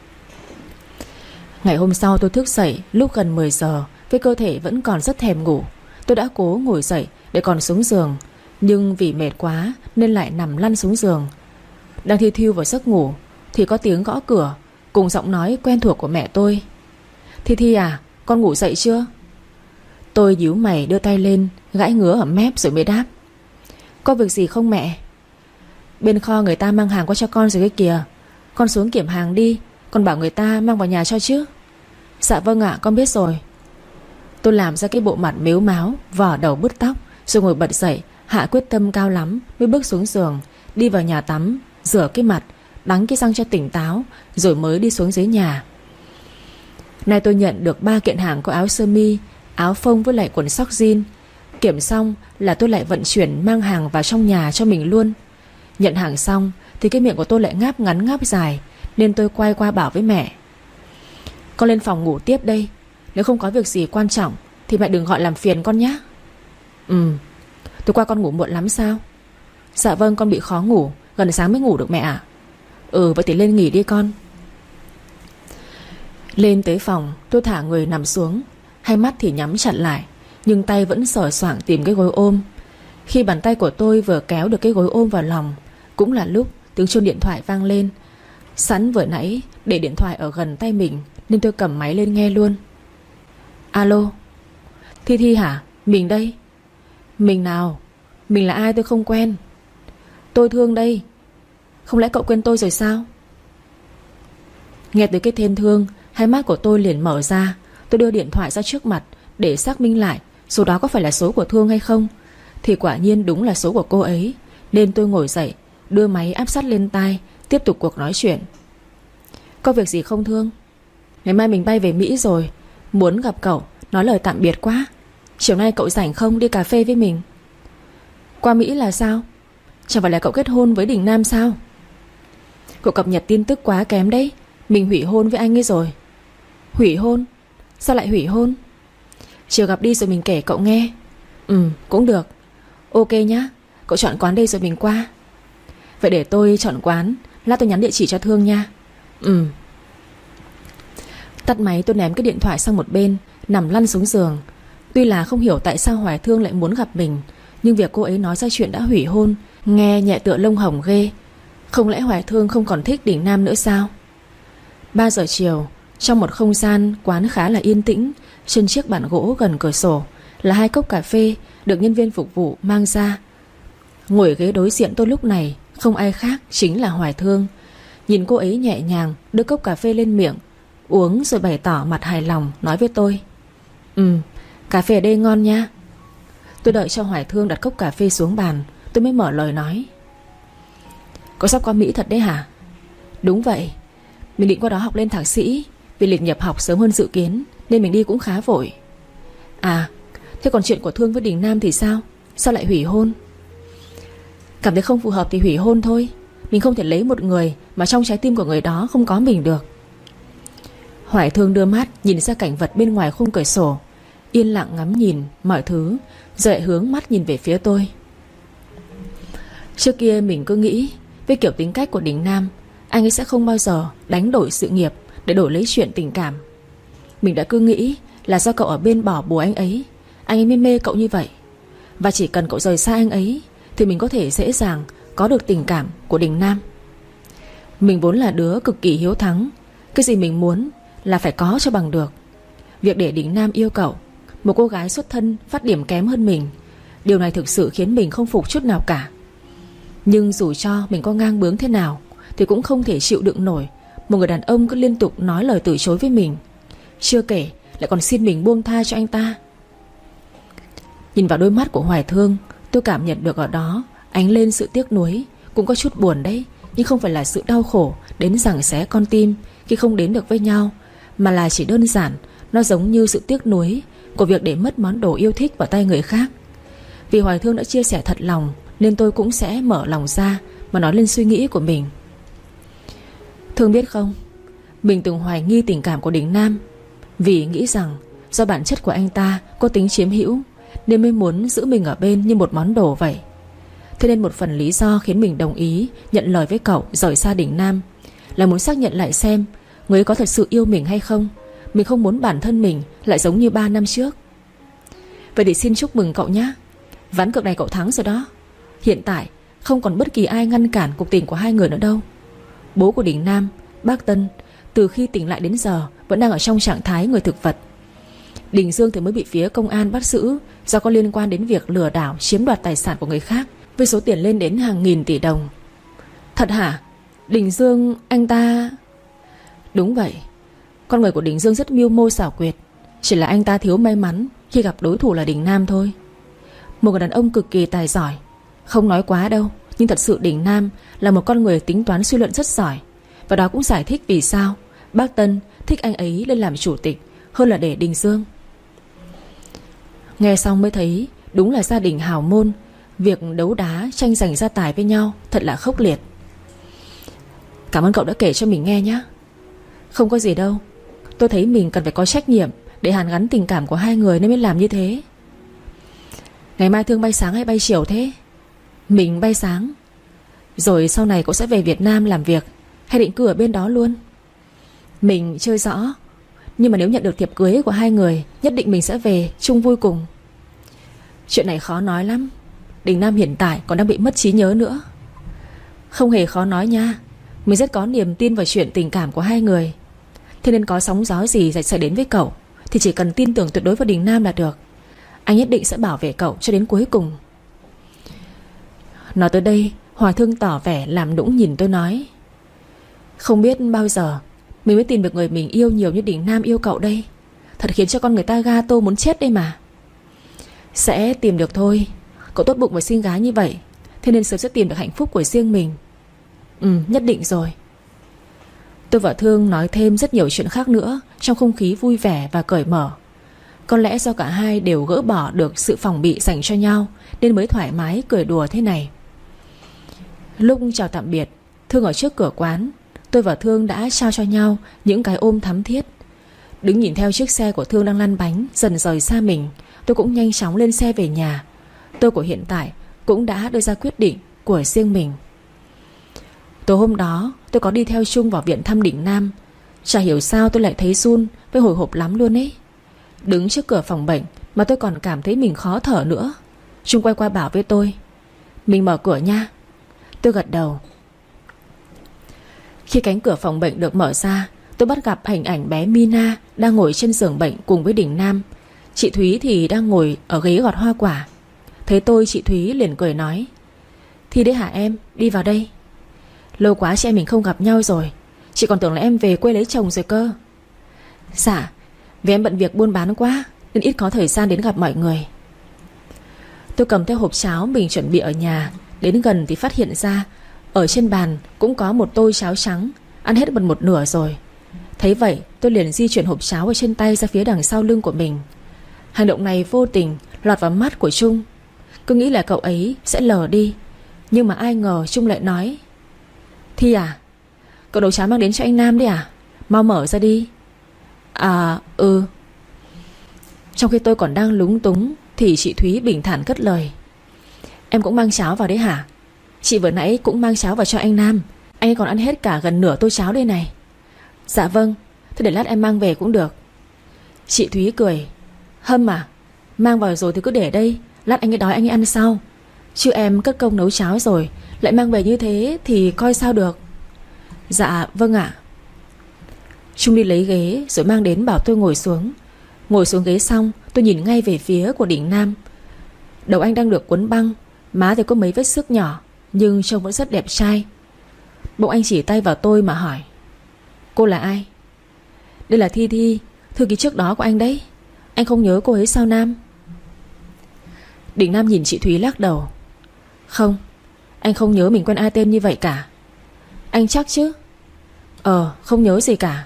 S1: Ngày hôm sau tôi thức dậy lúc gần 10 giờ, với cơ thể vẫn còn rất thèm ngủ. Tôi đã cố ngồi dậy để còn xuống giường, nhưng vì mệt quá nên lại nằm lăn xuống giường. Đang thiu thiu vào giấc ngủ thì có tiếng gõ cửa, cùng giọng nói quen thuộc của mẹ tôi. Thi Thi à, con ngủ dậy chưa? Tôi nhíu mày đưa tay lên, gãi ngứa ở mép rồi mới đáp. Có việc gì không mẹ? Bên kho người ta mang hàng qua cho con rồi cái kìa. Con xuống kiểm hàng đi, con bảo người ta mang vào nhà cho chứ. Dạ vâng ạ, con biết rồi. Tôi làm ra cái bộ mặt mếu máo, vò đầu bứt tóc, rồi ngồi bật dậy, hạ quyết tâm cao lắm mới bước xuống giường, đi vào nhà tắm, rửa cái mặt, đánh cái răng cho tỉnh táo, rồi mới đi xuống dưới nhà. Nay tôi nhận được 3 kiện hàng có áo sơ mi, áo phông với lại quần sóc jean. Kiểm xong là tôi lại vận chuyển mang hàng vào trong nhà cho mình luôn. Nhận hàng xong thì cái miệng của tôi lại ngáp ngắn ngáp dài, nên tôi quay qua bảo với mẹ. Con lên phòng ngủ tiếp đây, nếu không có việc gì quan trọng thì mẹ đừng gọi làm phiền con nhé. Tối qua con ngủ muộn lắm sao? Dạ vâng, con bị khó ngủ, gần sáng mới ngủ được mẹ ạ. Vậy thì lên nghỉ đi con. Lên tới phòng, tôi thả người nằm xuống, hai mắt thì nhắm chặt lại, nhưng tay vẫn sờ soạng tìm cái gối ôm. Khi bàn tay của tôi vừa kéo được cái gối ôm vào lòng, cũng là lúc tiếng chuông điện thoại vang lên. Sẵn vừa nãy để điện thoại ở gần tay mình nên tôi cầm máy lên nghe luôn. Alo, Thi Thi hả? Mình đây. Mình nào? Mình là ai tôi không quen. Tôi Thương đây. Không lẽ cậu quên tôi rồi sao? Nghe tới cái tên Thương, hai mắt của tôi liền mở ra. Tôi đưa điện thoại ra trước mặt để xác minh lại số đó có phải là số của Thương hay không. Thì quả nhiên đúng là số của cô ấy. Nên tôi ngồi dậy, đưa máy áp sát lên tai, tiếp tục cuộc nói chuyện. Có việc gì không Thương? Ngày mai mình bay về Mỹ rồi, muốn gặp cậu, nói lời tạm biệt quá. Chiều nay cậu rảnh không, đi cà phê với mình? Qua Mỹ là sao? Chẳng phải là cậu kết hôn với Đình Nam sao? Cậu cập nhật tin tức quá kém đấy. Mình hủy hôn với anh ấy rồi. Hủy hôn? Sao lại hủy hôn? Chiều gặp đi rồi mình kể cậu nghe. Cũng được. Ok nhá, cậu chọn quán đây rồi mình qua. Vậy để tôi chọn quán, lát tôi nhắn địa chỉ cho Thương nha. Tắt máy tôi ném cái điện thoại sang một bên, nằm lăn xuống giường. Tuy là không hiểu tại sao Hoài Thương lại muốn gặp mình, nhưng việc cô ấy nói ra chuyện đã hủy hôn nghe nhẹ tựa lông hồng ghê. Không lẽ Hoài Thương không còn thích Đình Nam nữa sao? 3 giờ chiều, trong một không gian quán khá là yên tĩnh, trên chiếc bàn gỗ gần cửa sổ là 2 cốc cà phê được nhân viên phục vụ mang ra. Ngồi ghế đối diện tôi lúc này không ai khác chính là Hoài Thương. Nhìn cô ấy nhẹ nhàng đưa cốc cà phê lên miệng, uống rồi bày tỏ mặt hài lòng nói với tôi: cà phê ở đây ngon nha. Tôi đợi cho Hoài Thương đặt cốc cà phê xuống bàn, tôi mới mở lời nói: Cậu sắp qua Mỹ thật đấy hả? Đúng vậy. Mình định qua đó học lên thạc sĩ, vì lịch nhập học sớm hơn dự kiến nên mình đi cũng khá vội. À, thế còn chuyện của Thương với Đình Nam thì sao? Sao lại hủy hôn? Cảm thấy không phù hợp thì hủy hôn thôi. Mình không thể lấy một người mà trong trái tim của người đó không có mình được. Hoài Thương đưa mắt nhìn ra cảnh vật bên ngoài khung cửa sổ, yên lặng ngắm nhìn mọi thứ, rồi lại hướng mắt nhìn về phía tôi. Trước kia mình cứ nghĩ với kiểu tính cách của Đình Nam, anh ấy sẽ không bao giờ đánh đổi sự nghiệp để đổi lấy chuyện tình cảm. Mình đã cứ nghĩ là do cậu ở bên bỏ bùa anh ấy mới mê cậu như vậy. Và chỉ cần cậu rời xa anh ấy thì mình có thể dễ dàng có được tình cảm của Đình Nam. Mình vốn là đứa cực kỳ hiếu thắng, cái gì mình muốn là phải có cho bằng được. Việc để Đình Nam yêu cậu, một cô gái xuất thân phát điểm kém hơn mình, điều này thực sự khiến mình không phục chút nào cả. Nhưng dù cho mình có ngang bướng thế nào thì cũng không thể chịu đựng nổi một người đàn ông cứ liên tục nói lời từ chối với mình, chưa kể lại còn xin mình buông tha cho anh ta. Nhìn vào đôi mắt của Hoài Thương, tôi cảm nhận được ở đó ánh lên sự tiếc nuối, cũng có chút buồn đấy, nhưng không phải là sự đau khổ đến giằng xé con tim khi không đến được với nhau, mà là chỉ đơn giản nó giống như sự tiếc nuối của việc để mất món đồ yêu thích vào tay người khác. Vì Hoài Thương đã chia sẻ thật lòng nên tôi cũng sẽ mở lòng ra mà nói lên suy nghĩ của mình. Thương biết không, mình từng hoài nghi tình cảm của Đình Nam, vì nghĩ rằng do bản chất của anh ta có tính chiếm hữu nên mới muốn giữ mình ở bên như một món đồ vậy. Thế nên một phần lý do khiến mình đồng ý nhận lời với cậu rời xa Đình Nam là muốn xác nhận lại xem người ấy có thật sự yêu mình hay không. Mình không muốn bản thân mình lại giống như 3 năm trước. Vậy thì xin chúc mừng cậu nhé. Ván cược này cậu thắng rồi đó. Hiện tại không còn bất kỳ ai ngăn cản cuộc tình của hai người nữa đâu. Bố của Đình Nam, bác Tân, từ khi tỉnh lại đến giờ vẫn đang ở trong trạng thái người thực vật. Đình Dương thì mới bị phía công an bắt giữ do có liên quan đến việc lừa đảo chiếm đoạt tài sản của người khác với số tiền lên đến hàng nghìn tỷ đồng. Thật hả? Đình Dương anh ta... Đúng vậy. Con người của Đình Dương rất mưu mô xảo quyệt, chỉ là anh ta thiếu may mắn khi gặp đối thủ là Đình Nam thôi. Một người đàn ông cực kỳ tài giỏi. Không nói quá đâu, nhưng thật sự Đình Nam là một con người tính toán suy luận rất giỏi. Và đó cũng giải thích vì sao bác Tân thích anh ấy lên làm chủ tịch hơn là để Đình Dương. Nghe xong mới thấy đúng là gia đình hào môn, việc đấu đá tranh giành gia tài với nhau thật là khốc liệt. Cảm ơn cậu đã kể cho mình nghe nhé. Không có gì đâu, tôi thấy mình cần phải có trách nhiệm để hàn gắn tình cảm của hai người nên mới làm như thế. Ngày mai Thương bay sáng hay bay chiều thế? Mình bay sáng. Rồi sau này cậu sẽ về Việt Nam làm việc hay định cư ở bên đó luôn? Mình chưa rõ, nhưng mà nếu nhận được thiệp cưới của hai người, nhất định mình sẽ về chung vui cùng. Chuyện này khó nói lắm. Đình Nam hiện tại còn đang bị mất trí nhớ nữa. Không hề khó nói nha. Mình rất có niềm tin vào chuyện tình cảm của hai người. Thế nên có sóng gió gì xảy đến với cậu thì chỉ cần tin tưởng tuyệt đối vào Đình Nam là được. Anh nhất định sẽ bảo vệ cậu cho đến cuối cùng. Nói tới đây, Hoài Thương tỏ vẻ làm nũng nhìn tôi nói: Không biết bao giờ mình mới tìm được người mình yêu nhiều như Đình Nam yêu cậu đây. Thật khiến cho con người ta ga tô muốn chết đây mà. Sẽ tìm được thôi. Cậu tốt bụng và xinh gái như vậy thế nên sớm sẽ tìm được hạnh phúc của riêng mình. Nhất định rồi. Tôi và Thương nói thêm rất nhiều chuyện khác nữa trong không khí vui vẻ và cởi mở. Có lẽ do cả hai đều gỡ bỏ được sự phòng bị dành cho nhau nên mới thoải mái cười đùa thế này. Lúc chào tạm biệt, Thương ở trước cửa quán, tôi và Thương đã trao cho nhau những cái ôm thắm thiết. Đứng nhìn theo chiếc xe của Thương đang lăn bánh dần rời xa mình, tôi cũng nhanh chóng lên xe về nhà. Tôi của hiện tại cũng đã đưa ra quyết định của riêng mình. Tối hôm đó tôi có đi theo Trung vào viện thăm Đỉnh Nam. Chả hiểu sao tôi lại thấy run với hồi hộp lắm luôn ấy. Đứng trước cửa phòng bệnh mà tôi còn cảm thấy mình khó thở nữa. Trung quay qua bảo với tôi: "Mình mở cửa nha." Tôi gật đầu. Khi cánh cửa phòng bệnh được mở ra, tôi bắt gặp hình ảnh bé Mina đang ngồi trên giường bệnh cùng với Đỉnh Nam. Chị Thúy thì đang ngồi ở ghế gọt hoa quả. Thấy tôi, chị Thúy liền cười nói: "Thi đấy hả em, đi vào đây. Lâu quá chị em mình không gặp nhau rồi. Chị còn tưởng là em về quê lấy chồng rồi cơ." "Dạ, vì em bận việc buôn bán quá nên ít có thời gian đến gặp mọi người." Tôi cầm theo hộp cháo mình chuẩn bị ở nhà. Đến gần thì phát hiện ra ở trên bàn cũng có một tô cháo trắng, ăn hết gần một nửa rồi. Thấy vậy tôi liền di chuyển hộp cháo ở trên tay ra phía đằng sau lưng của mình. Hành động này vô tình lọt vào mắt của Trung. Cứ nghĩ là cậu ấy sẽ lờ đi, nhưng mà ai ngờ Trung lại nói: "Thi à, cậu nấu cháo mang đến cho anh Nam đấy à? Mau mở ra đi." "À, ừ." Trong khi tôi còn đang lúng túng thì chị Thúy bình thản cất lời: "Em cũng mang cháo vào đấy hả? Chị vừa nãy cũng mang cháo vào cho anh Nam. Anh ấy còn ăn hết cả gần nửa tô cháo đây này." "Dạ vâng, thế để lát em mang về cũng được." Chị Thúy cười: "Hâm à, mang vào rồi thì cứ để đây, lát anh ấy đói anh ấy ăn sau. Chứ em cất công nấu cháo rồi lại mang về như thế thì coi sao được." "Dạ vâng ạ." Trung đi lấy ghế rồi mang đến bảo tôi ngồi xuống. Ngồi xuống ghế xong, tôi nhìn ngay về phía của Đỉnh Nam. Đầu anh đang được quấn băng, má thì có mấy vết xước nhỏ, nhưng trông vẫn rất đẹp trai. Bỗng anh chỉ tay vào tôi mà hỏi: "Cô là ai?" "Đây là Thi Thi, thư ký trước đó của anh đấy. Anh không nhớ cô ấy sao Nam?" Đỉnh Nam nhìn chị Thúy lắc đầu: "Không, anh không nhớ mình quen ai tên như vậy cả." "Anh chắc chứ?" Không nhớ gì cả."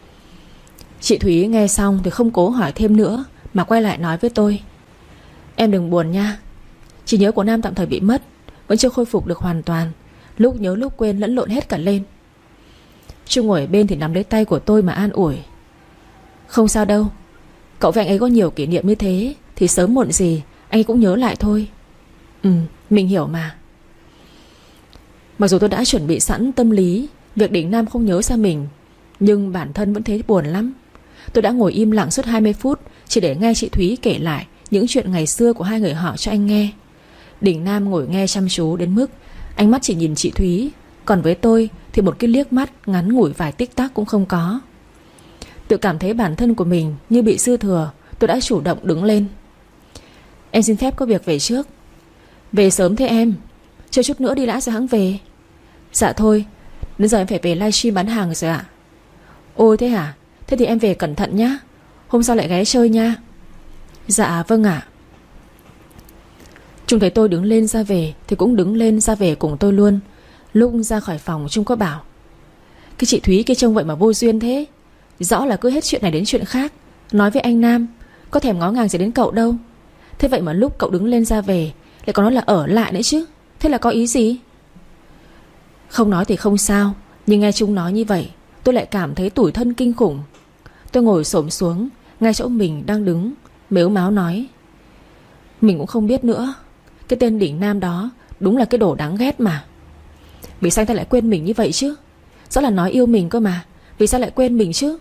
S1: Chị Thúy nghe xong thì không cố hỏi thêm nữa, mà quay lại nói với tôi: "Em đừng buồn nha. Trí nhớ của Nam tạm thời bị mất, vẫn chưa khôi phục được hoàn toàn. Lúc nhớ lúc quên lẫn lộn hết cả lên." Trung ngồi ở bên thì nắm lấy tay của tôi mà an ủi: "Không sao đâu. Cậu và anh ấy có nhiều kỷ niệm như thế thì sớm muộn gì anh ấy cũng nhớ lại thôi." Mình hiểu mà." Mặc dù tôi đã chuẩn bị sẵn tâm lý việc Đỉnh Nam không nhớ ra mình, nhưng bản thân vẫn thấy buồn lắm. Tôi đã ngồi im lặng suốt 20 phút chỉ để nghe chị Thúy kể lại những chuyện ngày xưa của hai người họ cho anh nghe. Đỉnh Nam ngồi nghe chăm chú đến mức ánh mắt chỉ nhìn chị Thúy, còn với tôi thì một cái liếc mắt ngắn ngủi vài tích tắc cũng không có. Tự cảm thấy bản thân của mình như bị dư thừa, tôi đã chủ động đứng lên: "Em xin phép có việc về trước." "Về sớm thế em? Chơi chút nữa đi đã rồi hẵng về." "Dạ thôi, đến giờ em phải về livestream bán hàng rồi ạ." "Ôi thế hả? Thế thì em về cẩn thận nhá. Hôm sau lại ghé chơi nha." "Dạ vâng ạ." Trung thấy tôi đứng lên ra về thì cũng đứng lên ra về cùng tôi luôn. Lúc ra khỏi phòng Trung có bảo: "Cái chị Thúy kia trông vậy mà vô duyên thế. Rõ là cứ hết chuyện này đến chuyện khác, nói với anh Nam, có thèm ngó ngàng gì đến cậu đâu. Thế vậy mà lúc cậu đứng lên ra về lại còn nói là ở lại nữa chứ. Thế là có ý gì?" Không nói thì không sao, nhưng nghe Trung nói như vậy tôi lại cảm thấy tủi thân kinh khủng. Tôi ngồi xổm xuống ngay chỗ mình đang đứng, mếu máo nói: "Mình cũng không biết nữa. Cái tên Đỉnh Nam đó đúng là cái đồ đáng ghét mà. Vì sao anh ta lại quên mình như vậy chứ? Rõ là nói yêu mình cơ mà, vì sao lại quên mình chứ?"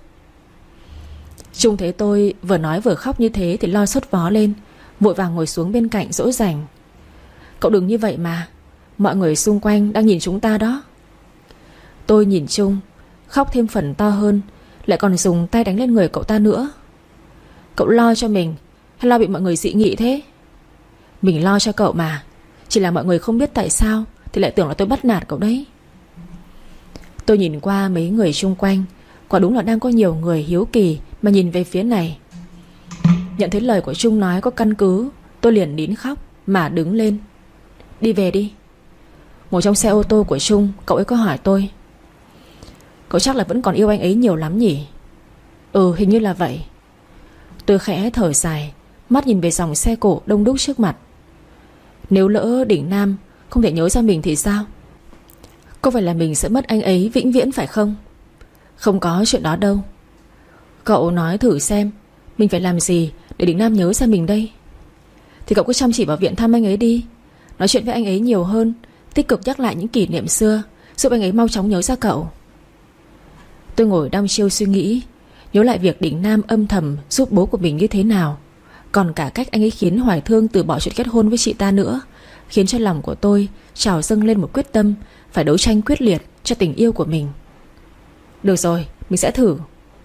S1: Trung thấy tôi vừa nói vừa khóc như thế thì lo sốt vó lên, vội vàng ngồi xuống bên cạnh dỗ dành: "Cậu đừng như vậy mà, mọi người xung quanh đang nhìn chúng ta đó." Tôi nhìn Trung, khóc thêm phần to hơn, lại còn dùng tay đánh lên người cậu ta nữa. "Cậu lo cho mình hay lo bị mọi người dị nghị thế?" "Mình lo cho cậu mà, chỉ là mọi người không biết tại sao thì lại tưởng là tôi bắt nạt cậu đấy." Tôi nhìn qua mấy người xung quanh, quả đúng là đang có nhiều người hiếu kỳ mà nhìn về phía này. Nhận thấy lời của Trung nói có căn cứ, tôi liền nín khóc mà đứng lên: "Đi về đi, Ngồi trong xe ô tô của Trung, cậu ấy có hỏi tôi: cậu chắc là vẫn còn yêu anh ấy nhiều lắm nhỉ? Ừ, hình như là vậy. Tôi khẽ thở dài, mắt nhìn về dòng xe cộ đông đúc trước mặt. Nếu lỡ Đỉnh Nam không thể nhớ ra mình thì sao? Có phải là mình sẽ mất anh ấy vĩnh viễn phải không? Không có chuyện đó đâu. Cậu nói thử xem, mình phải làm gì để Đỉnh Nam nhớ ra mình đây? Thì cậu cứ chăm chỉ vào viện thăm anh ấy đi, nói chuyện với anh ấy nhiều hơn, tích cực nhắc lại những kỷ niệm xưa, giúp anh ấy mau chóng nhớ ra cậu. Tôi ngồi đăm chiêu suy nghĩ, nhớ lại việc Đỉnh Nam âm thầm giúp bố của mình như thế nào, còn cả cách anh ấy khiến Hoài Thương từ bỏ chuyện kết hôn với chị ta nữa, khiến cho lòng của tôi trào dâng lên một quyết tâm phải đấu tranh quyết liệt cho tình yêu của mình. Được rồi, mình sẽ thử.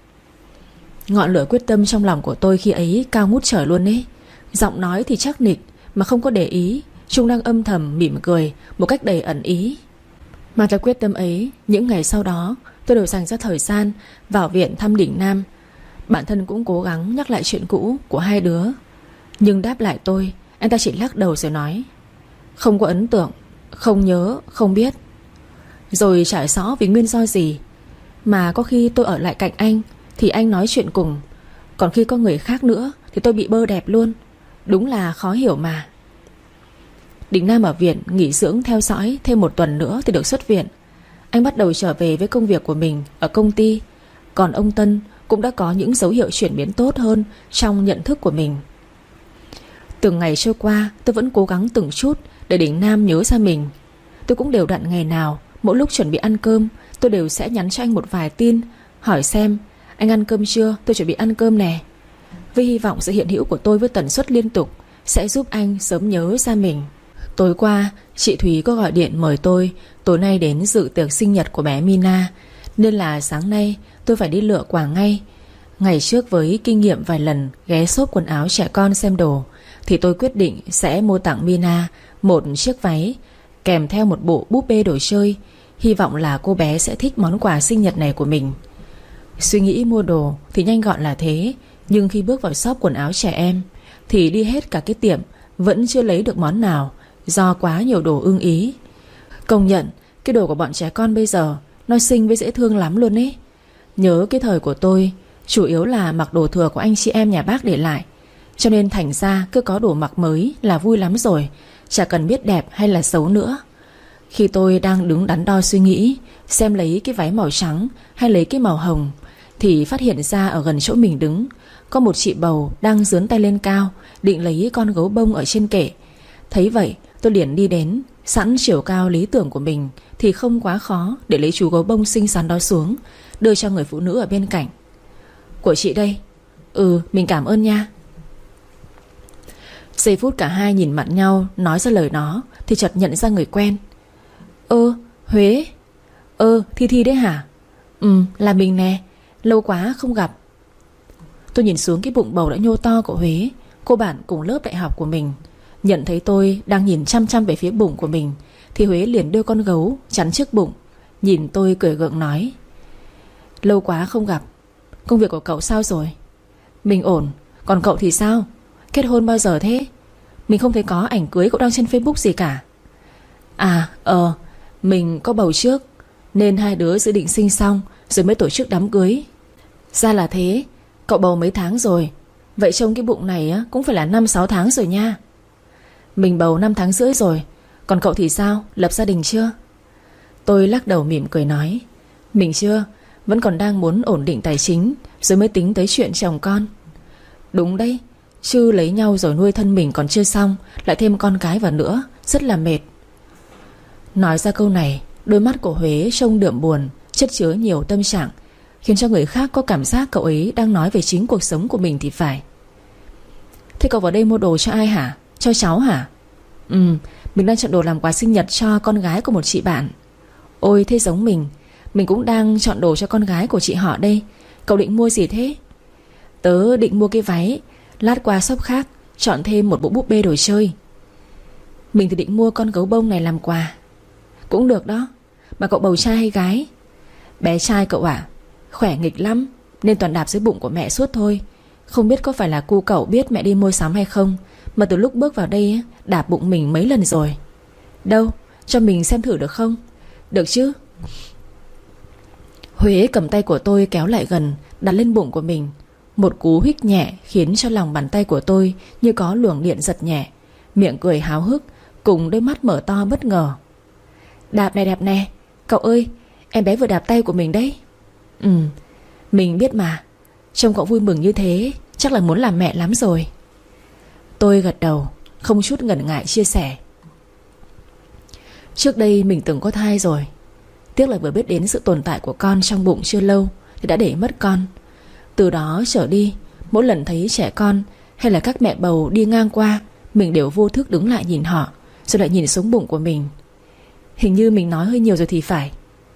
S1: Ngọn lửa quyết tâm trong lòng của tôi khi ấy cao ngút trời luôn ấy. Giọng nói thì chắc nịch mà không có để ý Trung đang âm thầm mỉm cười một cách đầy ẩn ý. Mà theo quyết tâm ấy, những ngày sau đó tôi đều dành ra thời gian vào viện thăm Đỉnh Nam. Bản thân cũng cố gắng nhắc lại chuyện cũ của hai đứa, nhưng đáp lại tôi, anh ta chỉ lắc đầu rồi nói: không có ấn tượng, không nhớ, không biết. Rồi chả rõ vì nguyên do gì mà có khi tôi ở lại cạnh anh thì anh nói chuyện cùng, còn khi có người khác nữa thì tôi bị bơ đẹp luôn. Đúng là khó hiểu mà. Đỉnh Nam ở viện nghỉ dưỡng theo dõi thêm một tuần nữa thì được xuất viện. Anh bắt đầu trở về với công việc của mình ở công ty. Còn ông Tân cũng đã có những dấu hiệu chuyển biến tốt hơn trong nhận thức của mình. Từng ngày trôi qua, tôi vẫn cố gắng từng chút để Đỉnh Nam nhớ ra mình. Tôi cũng đều đặn ngày nào, mỗi lúc chuẩn bị ăn cơm, tôi đều sẽ nhắn cho anh một vài tin, hỏi xem: anh ăn cơm chưa, tôi chuẩn bị ăn cơm nè. Với hy vọng sự hiện hữu của tôi với tần suất liên tục sẽ giúp anh sớm nhớ ra mình. Tối qua, chị Thúy có gọi điện mời tôi tối nay đến dự tiệc sinh nhật của bé Mina, nên là sáng nay tôi phải đi lựa quà ngay. Ngày trước với kinh nghiệm vài lần ghé shop quần áo trẻ con xem đồ, thì tôi quyết định sẽ mua tặng Mina một chiếc váy kèm theo một bộ búp bê đồ chơi. Hy vọng là cô bé sẽ thích món quà sinh nhật này của mình. Suy nghĩ mua đồ thì nhanh gọn là thế, nhưng khi bước vào shop quần áo trẻ em thì đi hết cả cái tiệm vẫn chưa lấy được món nào, do quá nhiều đồ ưng ý. Công nhận cái đồ của bọn trẻ con bây giờ nó xinh với dễ thương lắm luôn ấy. Nhớ cái thời của tôi chủ yếu là mặc đồ thừa của anh chị em nhà bác để lại, cho nên thành ra cứ có đồ mặc mới là vui lắm rồi, chả cần biết đẹp hay là xấu nữa. Khi tôi đang đứng đắn đo suy nghĩ xem lấy cái váy màu trắng hay lấy cái màu hồng, thì phát hiện ra ở gần chỗ mình đứng có một chị bầu đang giương tay lên cao định lấy con gấu bông ở trên kệ. Thấy vậy tôi liền đi đến. Sẵn chiều cao lý tưởng của mình thì không quá khó để lấy chú gấu bông xinh xắn đó xuống, đưa cho người phụ nữ ở bên cạnh. Của chị đây. Ừ, mình cảm ơn nha. Giây phút cả hai nhìn mặt nhau nói ra lời đó thì chợt nhận ra người quen. Huế. Thi Thi đấy hả? Là mình nè, lâu quá không gặp. Tôi nhìn xuống cái bụng bầu đã nhô to của Huế, cô bạn cùng lớp đại học của mình. Nhận thấy tôi đang nhìn chăm chăm về phía bụng của mình thì Huế liền đưa con gấu chắn trước bụng, nhìn tôi cười gượng nói: lâu quá không gặp, công việc của cậu sao rồi? Mình ổn, còn cậu thì sao? Kết hôn bao giờ thế? Mình không thấy có ảnh cưới cậu đăng trên Facebook gì cả. Mình có bầu trước, nên hai đứa dự định sinh xong rồi mới tổ chức đám cưới. Ra là thế. Cậu bầu mấy tháng rồi? Vậy trông cái bụng này cũng phải là 5-6 tháng rồi nha. Mình bầu 5 tháng rưỡi rồi. Còn cậu thì sao? Lập gia đình chưa? Tôi lắc đầu mỉm cười nói: mình chưa, vẫn còn đang muốn ổn định tài chính rồi mới tính tới chuyện chồng con. Đúng đấy, chứ lấy nhau rồi nuôi thân mình còn chưa xong, lại thêm con cái vào nữa, rất là mệt. Nói ra câu này, đôi mắt của Huế trông đượm buồn, chất chứa nhiều tâm trạng, khiến cho người khác có cảm giác cậu ấy đang nói về chính cuộc sống của mình thì phải. Thế cậu vào đây mua đồ cho ai hả? Cho cháu hả? Mình đang chọn đồ làm quà sinh nhật cho con gái của một chị bạn. Ôi thế giống mình cũng đang chọn đồ cho con gái của chị họ đây. Cậu định mua gì thế? Tớ định mua cái váy, lát qua shop khác chọn thêm một bộ búp bê đồ chơi. Mình thì định mua con gấu bông này làm quà. Cũng được đó. Mà cậu bầu trai hay gái? Bé trai cậu ạ. Khỏe nghịch lắm nên toàn đạp dưới bụng của mẹ suốt thôi. Không biết có phải là cu cậu biết mẹ đi mua sắm hay không, mà từ lúc bước vào đây đạp bụng mình mấy lần rồi. Đâu, Cho mình xem thử được không? Được chứ? Huế cầm tay của tôi kéo lại gần, đặt lên bụng của mình. Một cú huých nhẹ khiến cho lòng bàn tay của tôi như có luồng điện giật nhẹ. Miệng cười háo hức, cùng đôi mắt mở to bất ngờ. Đạp này đẹp nè. Cậu ơi, em bé vừa đạp tay của mình đấy. Mình biết mà. Trông cậu vui mừng như thế, chắc là muốn làm mẹ lắm rồi. Tôi gật đầu, không chút ngần ngại chia sẻ. Trước đây mình từng có thai rồi. Tiếc là vừa biết đến sự tồn tại của con trong bụng chưa lâu thì đã để mất con. Từ đó trở đi, mỗi lần thấy trẻ con hay là các mẹ bầu đi ngang qua, mình đều vô thức đứng lại nhìn họ, rồi lại nhìn xuống bụng của mình. Hình như mình nói hơi nhiều rồi thì phải.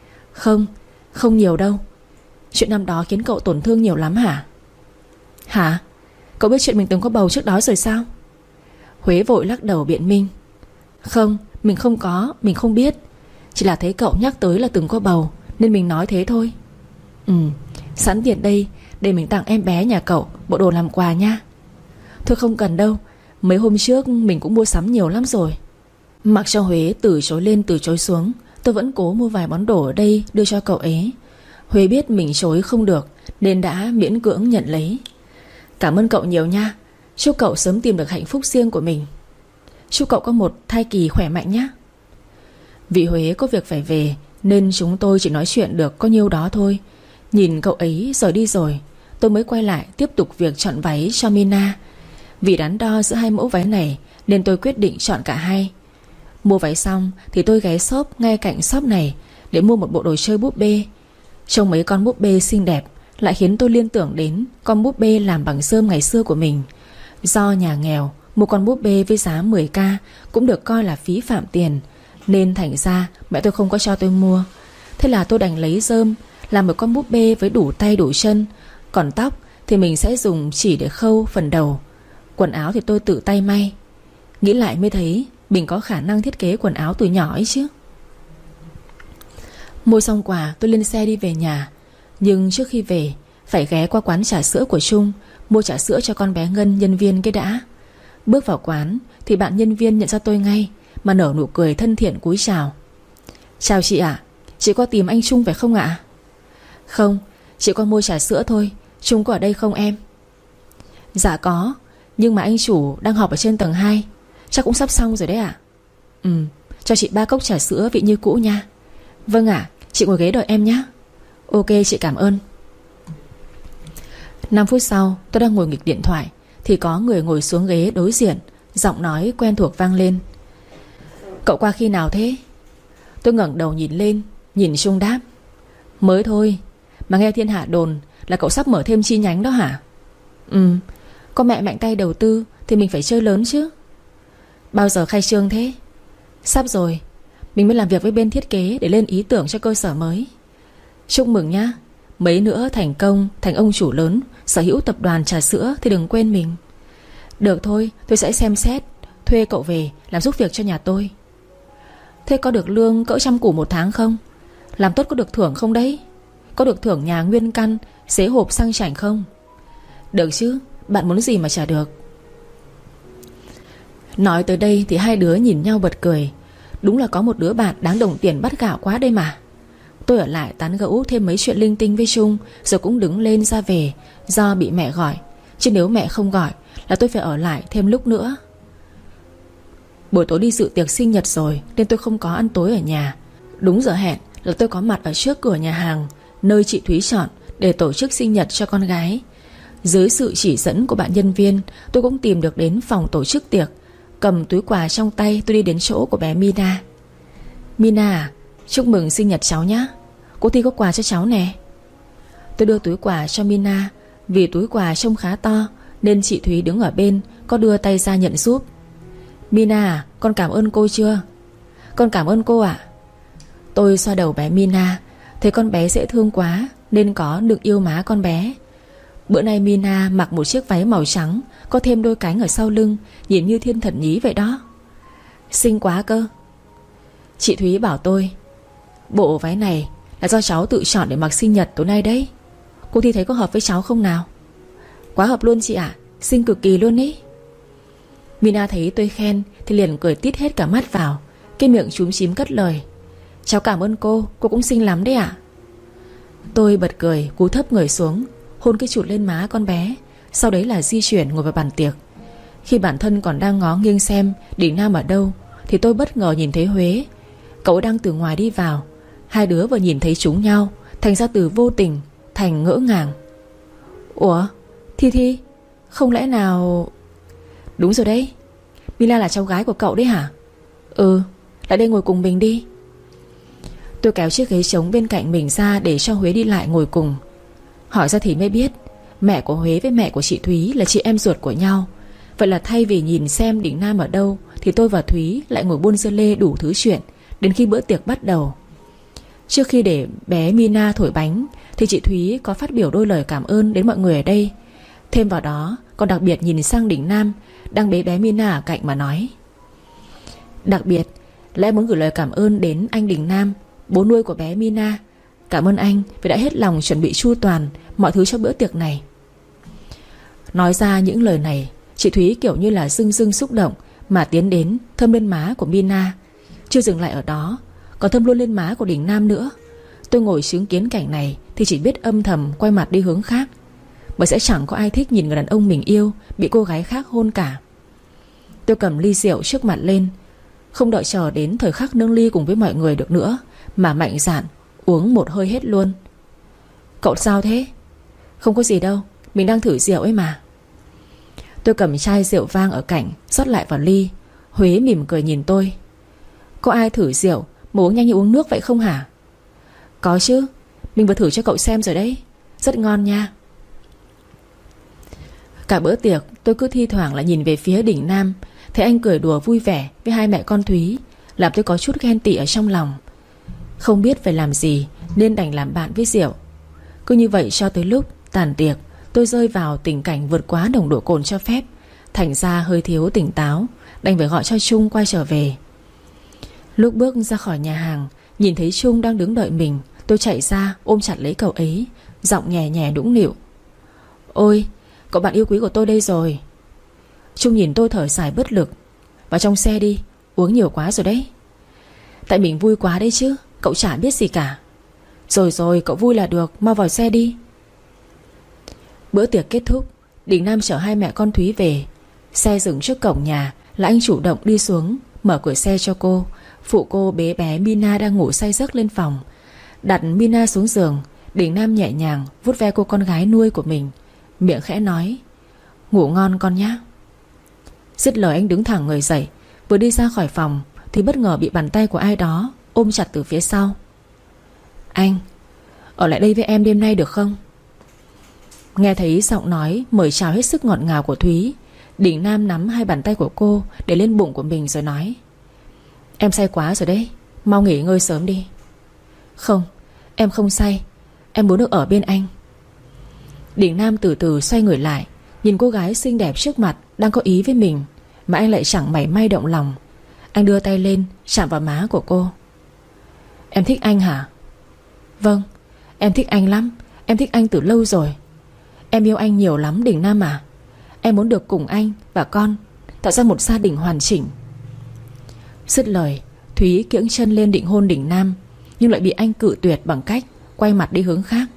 S1: Không nhiều đâu. Chuyện năm đó khiến cậu tổn thương nhiều lắm hả? Hả? Cậu biết chuyện mình từng có bầu trước đó rồi sao? Huế vội lắc đầu biện minh. Không, mình không có, mình không biết. Chỉ là thấy cậu nhắc tới là từng có bầu nên mình nói thế thôi. Sẵn tiện đây, để mình tặng em bé nhà cậu bộ đồ làm quà nha. Thôi không cần đâu, mấy hôm trước mình cũng mua sắm nhiều lắm rồi. Mặc cho Huế từ chối lên từ chối xuống, tôi vẫn cố mua vài món đồ ở đây đưa cho cậu ấy. Huế biết mình chối không được nên đã miễn cưỡng nhận lấy. Cảm ơn cậu nhiều nha. Chúc cậu sớm tìm được hạnh phúc riêng của mình. Chúc cậu có một thai kỳ khỏe mạnh nhé. Vì Huế có việc phải về nên chúng tôi chỉ nói chuyện được có nhiêu đó thôi. Nhìn cậu ấy rời đi rồi, tôi mới quay lại tiếp tục việc chọn váy cho Mina. Vì đắn đo giữa hai mẫu váy này nên tôi quyết định chọn cả hai. Mua váy xong thì tôi ghé shop ngay cạnh shop này để mua một bộ đồ chơi búp bê. Trông mấy con búp bê xinh đẹp lại khiến tôi liên tưởng đến con búp bê làm bằng rơm ngày xưa của mình. Do nhà nghèo, mua con búp bê với giá 10k cũng được coi là phí phạm tiền, nên thành ra mẹ tôi không có cho tôi mua. Thế là tôi đành lấy rơm làm một con búp bê với đủ tay đủ chân. Còn tóc thì mình sẽ dùng chỉ để khâu phần đầu. Quần áo thì tôi tự tay may. Nghĩ lại mới thấy mình có khả năng thiết kế quần áo từ nhỏ ấy chứ. Mua xong quà tôi lên xe đi về nhà. Nhưng trước khi về phải ghé qua quán trà sữa của Trung, mua trà sữa cho con bé Ngân, nhân viên cái đã. Bước vào quán thì bạn nhân viên nhận ra tôi ngay, mà nở nụ cười thân thiện cúi chào. Chào chị ạ, chị qua tìm anh Trung phải không ạ? Không, chị qua mua trà sữa thôi. Trung có ở đây không em? Dạ có, nhưng mà anh chủ đang họp ở trên tầng 2. Chắc cũng sắp xong rồi đấy ạ. Cho chị 3 cốc trà sữa vị như cũ nha. Vâng ạ, chị ngồi ghế đợi em nhé. Ok, chị cảm ơn. 5 phút sau tôi đang ngồi nghịch điện thoại thì có người ngồi xuống ghế đối diện. Giọng nói quen thuộc vang lên. Cậu qua khi nào thế? Tôi ngẩng đầu nhìn lên, nhìn Trung đáp. Mới thôi. Mà nghe thiên hạ đồn là cậu sắp mở thêm chi nhánh đó hả? Có mẹ mạnh tay đầu tư thì mình phải chơi lớn chứ. Bao giờ khai trương thế? Sắp rồi. Mình mới làm việc với bên thiết kế để lên ý tưởng cho cơ sở mới. Chúc mừng nhá. Mấy nữa thành công, thành ông chủ lớn, sở hữu tập đoàn trà sữa thì đừng quên mình. Được thôi, tôi sẽ xem xét thuê cậu về làm giúp việc cho nhà tôi. Thế có được lương cỡ 100 củ một tháng không? Làm tốt có được thưởng không đấy? Có được thưởng nhà nguyên căn, xế hộp sang chảnh không? Được chứ, bạn muốn gì mà chả được. Nói tới đây thì hai đứa nhìn nhau bật cười. Đúng là có một đứa bạn đáng đồng tiền bắt gạo quá đây mà. Tôi ở lại tán gẫu thêm mấy chuyện linh tinh với Trung, rồi cũng đứng lên ra về, do bị mẹ gọi. Chứ nếu mẹ không gọi là tôi phải ở lại thêm lúc nữa. Buổi tối đi dự tiệc sinh nhật rồi nên tôi không có ăn tối ở nhà. Đúng giờ hẹn là tôi có mặt ở trước cửa nhà hàng nơi chị Thúy chọn để tổ chức sinh nhật cho con gái. Dưới sự chỉ dẫn của bạn nhân viên, tôi cũng tìm được đến phòng tổ chức tiệc. Cầm túi quà trong tay, tôi đi đến chỗ của bé Mina. Mina à, chúc mừng sinh nhật cháu nhé. Cô Thi có quà cho cháu nè. Tôi đưa túi quà cho Mina. Vì túi quà trông khá to nên chị Thúy đứng ở bên có đưa tay ra nhận giúp. Mina à, con cảm ơn cô chưa? Con cảm ơn cô ạ. Tôi xoa đầu bé Mina, thấy con bé dễ thương quá nên có được yêu má con bé. Bữa nay Mina mặc một chiếc váy màu trắng, có thêm đôi cánh ở sau lưng, nhìn như thiên thần nhí vậy đó. Xinh quá cơ. Chị Thúy bảo tôi, bộ váy này là do cháu tự chọn để mặc sinh nhật tối nay đấy. Cô Thi thấy có hợp với cháu không nào? Quá hợp luôn chị ạ, xinh cực kỳ luôn ý. Mina thấy tôi khen thì liền cười tít hết cả mắt vào. Cái miệng chúm chím cất lời: Cháu cảm ơn cô cũng xinh lắm đấy ạ. Tôi bật cười, cúi thấp người xuống, hôn cái chụt lên má con bé. Sau đấy là di chuyển ngồi vào bàn tiệc. Khi bản thân còn đang ngó nghiêng xem Đình Nam ở đâu thì tôi bất ngờ nhìn thấy Huế. Cậu đang từ ngoài đi vào. Hai đứa vừa nhìn thấy chúng nhau, thành ra từ vô tình thành ngỡ ngàng. Ủa, Thi Thi, không lẽ nào... Đúng rồi đấy, Mila là cháu gái của cậu đấy hả? Ừ, lại đây ngồi cùng mình đi. Tôi kéo chiếc ghế trống bên cạnh mình ra để cho Huế đi lại ngồi cùng. Hỏi ra thì mới biết mẹ của Huế với mẹ của chị Thúy là chị em ruột của nhau. Vậy là thay vì nhìn xem Đình Nam ở đâu thì tôi và Thúy lại ngồi buôn dưa lê đủ thứ chuyện đến khi bữa tiệc bắt đầu. Trước khi để bé Mina thổi bánh thì chị Thúy có phát biểu đôi lời cảm ơn đến mọi người ở đây. Thêm vào đó còn đặc biệt nhìn sang Đình Nam đang bế bé Mina ở cạnh mà nói: Đặc biệt là em muốn gửi lời cảm ơn đến anh Đình Nam, bố nuôi của bé Mina. Cảm ơn anh vì đã hết lòng chuẩn bị chu toàn mọi thứ cho bữa tiệc này. Nói ra những lời này, chị Thúy kiểu như là rưng rưng xúc động mà tiến đến thơm lên má của Mina. Chưa dừng lại ở đó, còn thơm luôn lên má của Đình Nam nữa. Tôi ngồi chứng kiến cảnh này thì chỉ biết âm thầm quay mặt đi hướng khác, bởi sẽ chẳng có ai thích nhìn người đàn ông mình yêu bị cô gái khác hôn cả. Tôi cầm ly rượu trước mặt lên, không đợi chờ đến thời khắc nâng ly cùng với mọi người được nữa, mà mạnh dạn uống một hơi hết luôn. Cậu sao thế? Không có gì đâu, mình đang thử rượu ấy mà. Tôi cầm chai rượu vang ở cạnh rót lại vào ly. Huế mỉm cười nhìn tôi: Có ai thử rượu mà uống nhanh như uống nước vậy không hả? Có chứ, mình vừa thử cho cậu xem rồi đấy, rất ngon nha. Cả bữa tiệc tôi cứ thi thoảng lại nhìn về phía Đình Nam, thấy anh cười đùa vui vẻ với hai mẹ con Thúy, làm tôi có chút ghen tị ở trong lòng. Không biết phải làm gì nên đành làm bạn với rượu. Cứ như vậy cho tới lúc tàn tiệc, tôi rơi vào tình cảnh vượt quá nồng độ cồn cho phép, thành ra hơi thiếu tỉnh táo, đành phải gọi cho Trung quay trở về. Lúc bước ra khỏi nhà hàng, nhìn thấy Trung đang đứng đợi mình, tôi chạy ra ôm chặt lấy cậu ấy, giọng nhẹ nhẹ nũng nịu: Ôi, cậu bạn yêu quý của tôi đây rồi. Trung nhìn tôi thở dài bất lực: Vào trong xe đi, uống nhiều quá rồi đấy. Tại mình vui quá đấy chứ, cậu chả biết gì cả. Rồi rồi, cậu vui là được, mau vào xe đi. Bữa tiệc kết thúc, Đình Nam chở hai mẹ con Thúy về. Xe dừng trước cổng nhà là anh chủ động đi xuống, mở cửa xe cho cô, phụ cô bế bé Mina đang ngủ say giấc lên phòng. Đặt Mina xuống giường, Đình Nam nhẹ nhàng vuốt ve cô con gái nuôi của mình, miệng khẽ nói: Ngủ ngon con nhé. Dứt lời anh đứng thẳng người dậy, vừa đi ra khỏi phòng thì bất ngờ bị bàn tay của ai đó ôm chặt từ phía sau. Anh, ở lại đây với em đêm nay được không? Nghe thấy giọng nói mời chào hết sức ngọt ngào của Thúy, Đình Nam nắm hai bàn tay của cô để lên bụng của mình rồi nói: Em say quá rồi đấy, mau nghỉ ngơi sớm đi. Không, em không say, em muốn được ở bên anh. Đình Nam từ từ xoay người lại, nhìn cô gái xinh đẹp trước mặt đang có ý với mình, mà anh lại chẳng mảy may động lòng. Anh đưa tay lên chạm vào má của cô. Em thích anh hả? Vâng, em thích anh lắm. Em thích anh từ lâu rồi. Em yêu anh nhiều lắm Đình Nam à. Em muốn được cùng anh và con tạo ra một gia đình hoàn chỉnh. Dứt lời, Thúy kiễng chân lên định hôn Đình Nam, nhưng lại bị anh cự tuyệt bằng cách quay mặt đi hướng khác.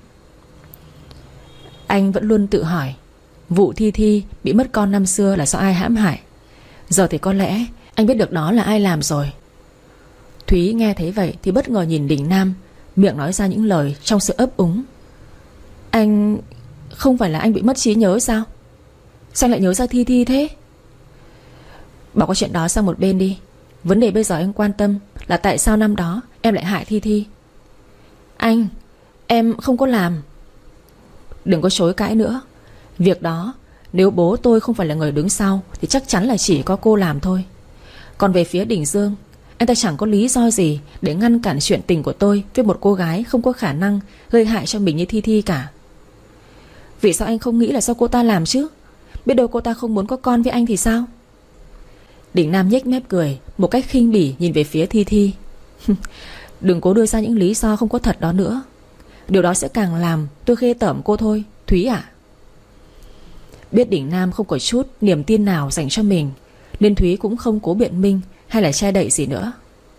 S1: Anh vẫn luôn tự hỏi vụ Thi Thi bị mất con năm xưa là do ai hãm hại. Giờ thì có lẽ anh biết được đó là ai làm rồi. Thúy nghe thấy vậy thì bất ngờ nhìn Đình Nam, miệng nói ra những lời trong sự ấp úng. Anh... không phải là anh bị mất trí nhớ sao? Sao anh lại nhớ ra Thi Thi thế? Bỏ qua chuyện đó sang một bên đi. Vấn đề bây giờ anh quan tâm là tại sao năm đó em lại hại Thi Thi. Anh... em không có làm. Đừng có chối cãi nữa. Việc đó nếu bố tôi không phải là người đứng sau thì chắc chắn là chỉ có cô làm thôi. Còn về phía Đình Dương, anh ta chẳng có lý do gì để ngăn cản chuyện tình của tôi với một cô gái không có khả năng gây hại cho mình như Thi Thi cả. Vì sao anh không nghĩ là do cô ta làm chứ? Biết đâu cô ta không muốn có con với anh thì sao? Đình Nam nhếch mép cười một cách khinh bỉ nhìn về phía Thi Thi. Đừng cố đưa ra những lý do không có thật đó nữa. Điều đó sẽ càng làm tôi ghê tởm cô thôi, Thúy ạ. Biết Đình Nam không có chút niềm tin nào dành cho mình, nên Thúy cũng không cố biện minh hay là che đậy gì nữa.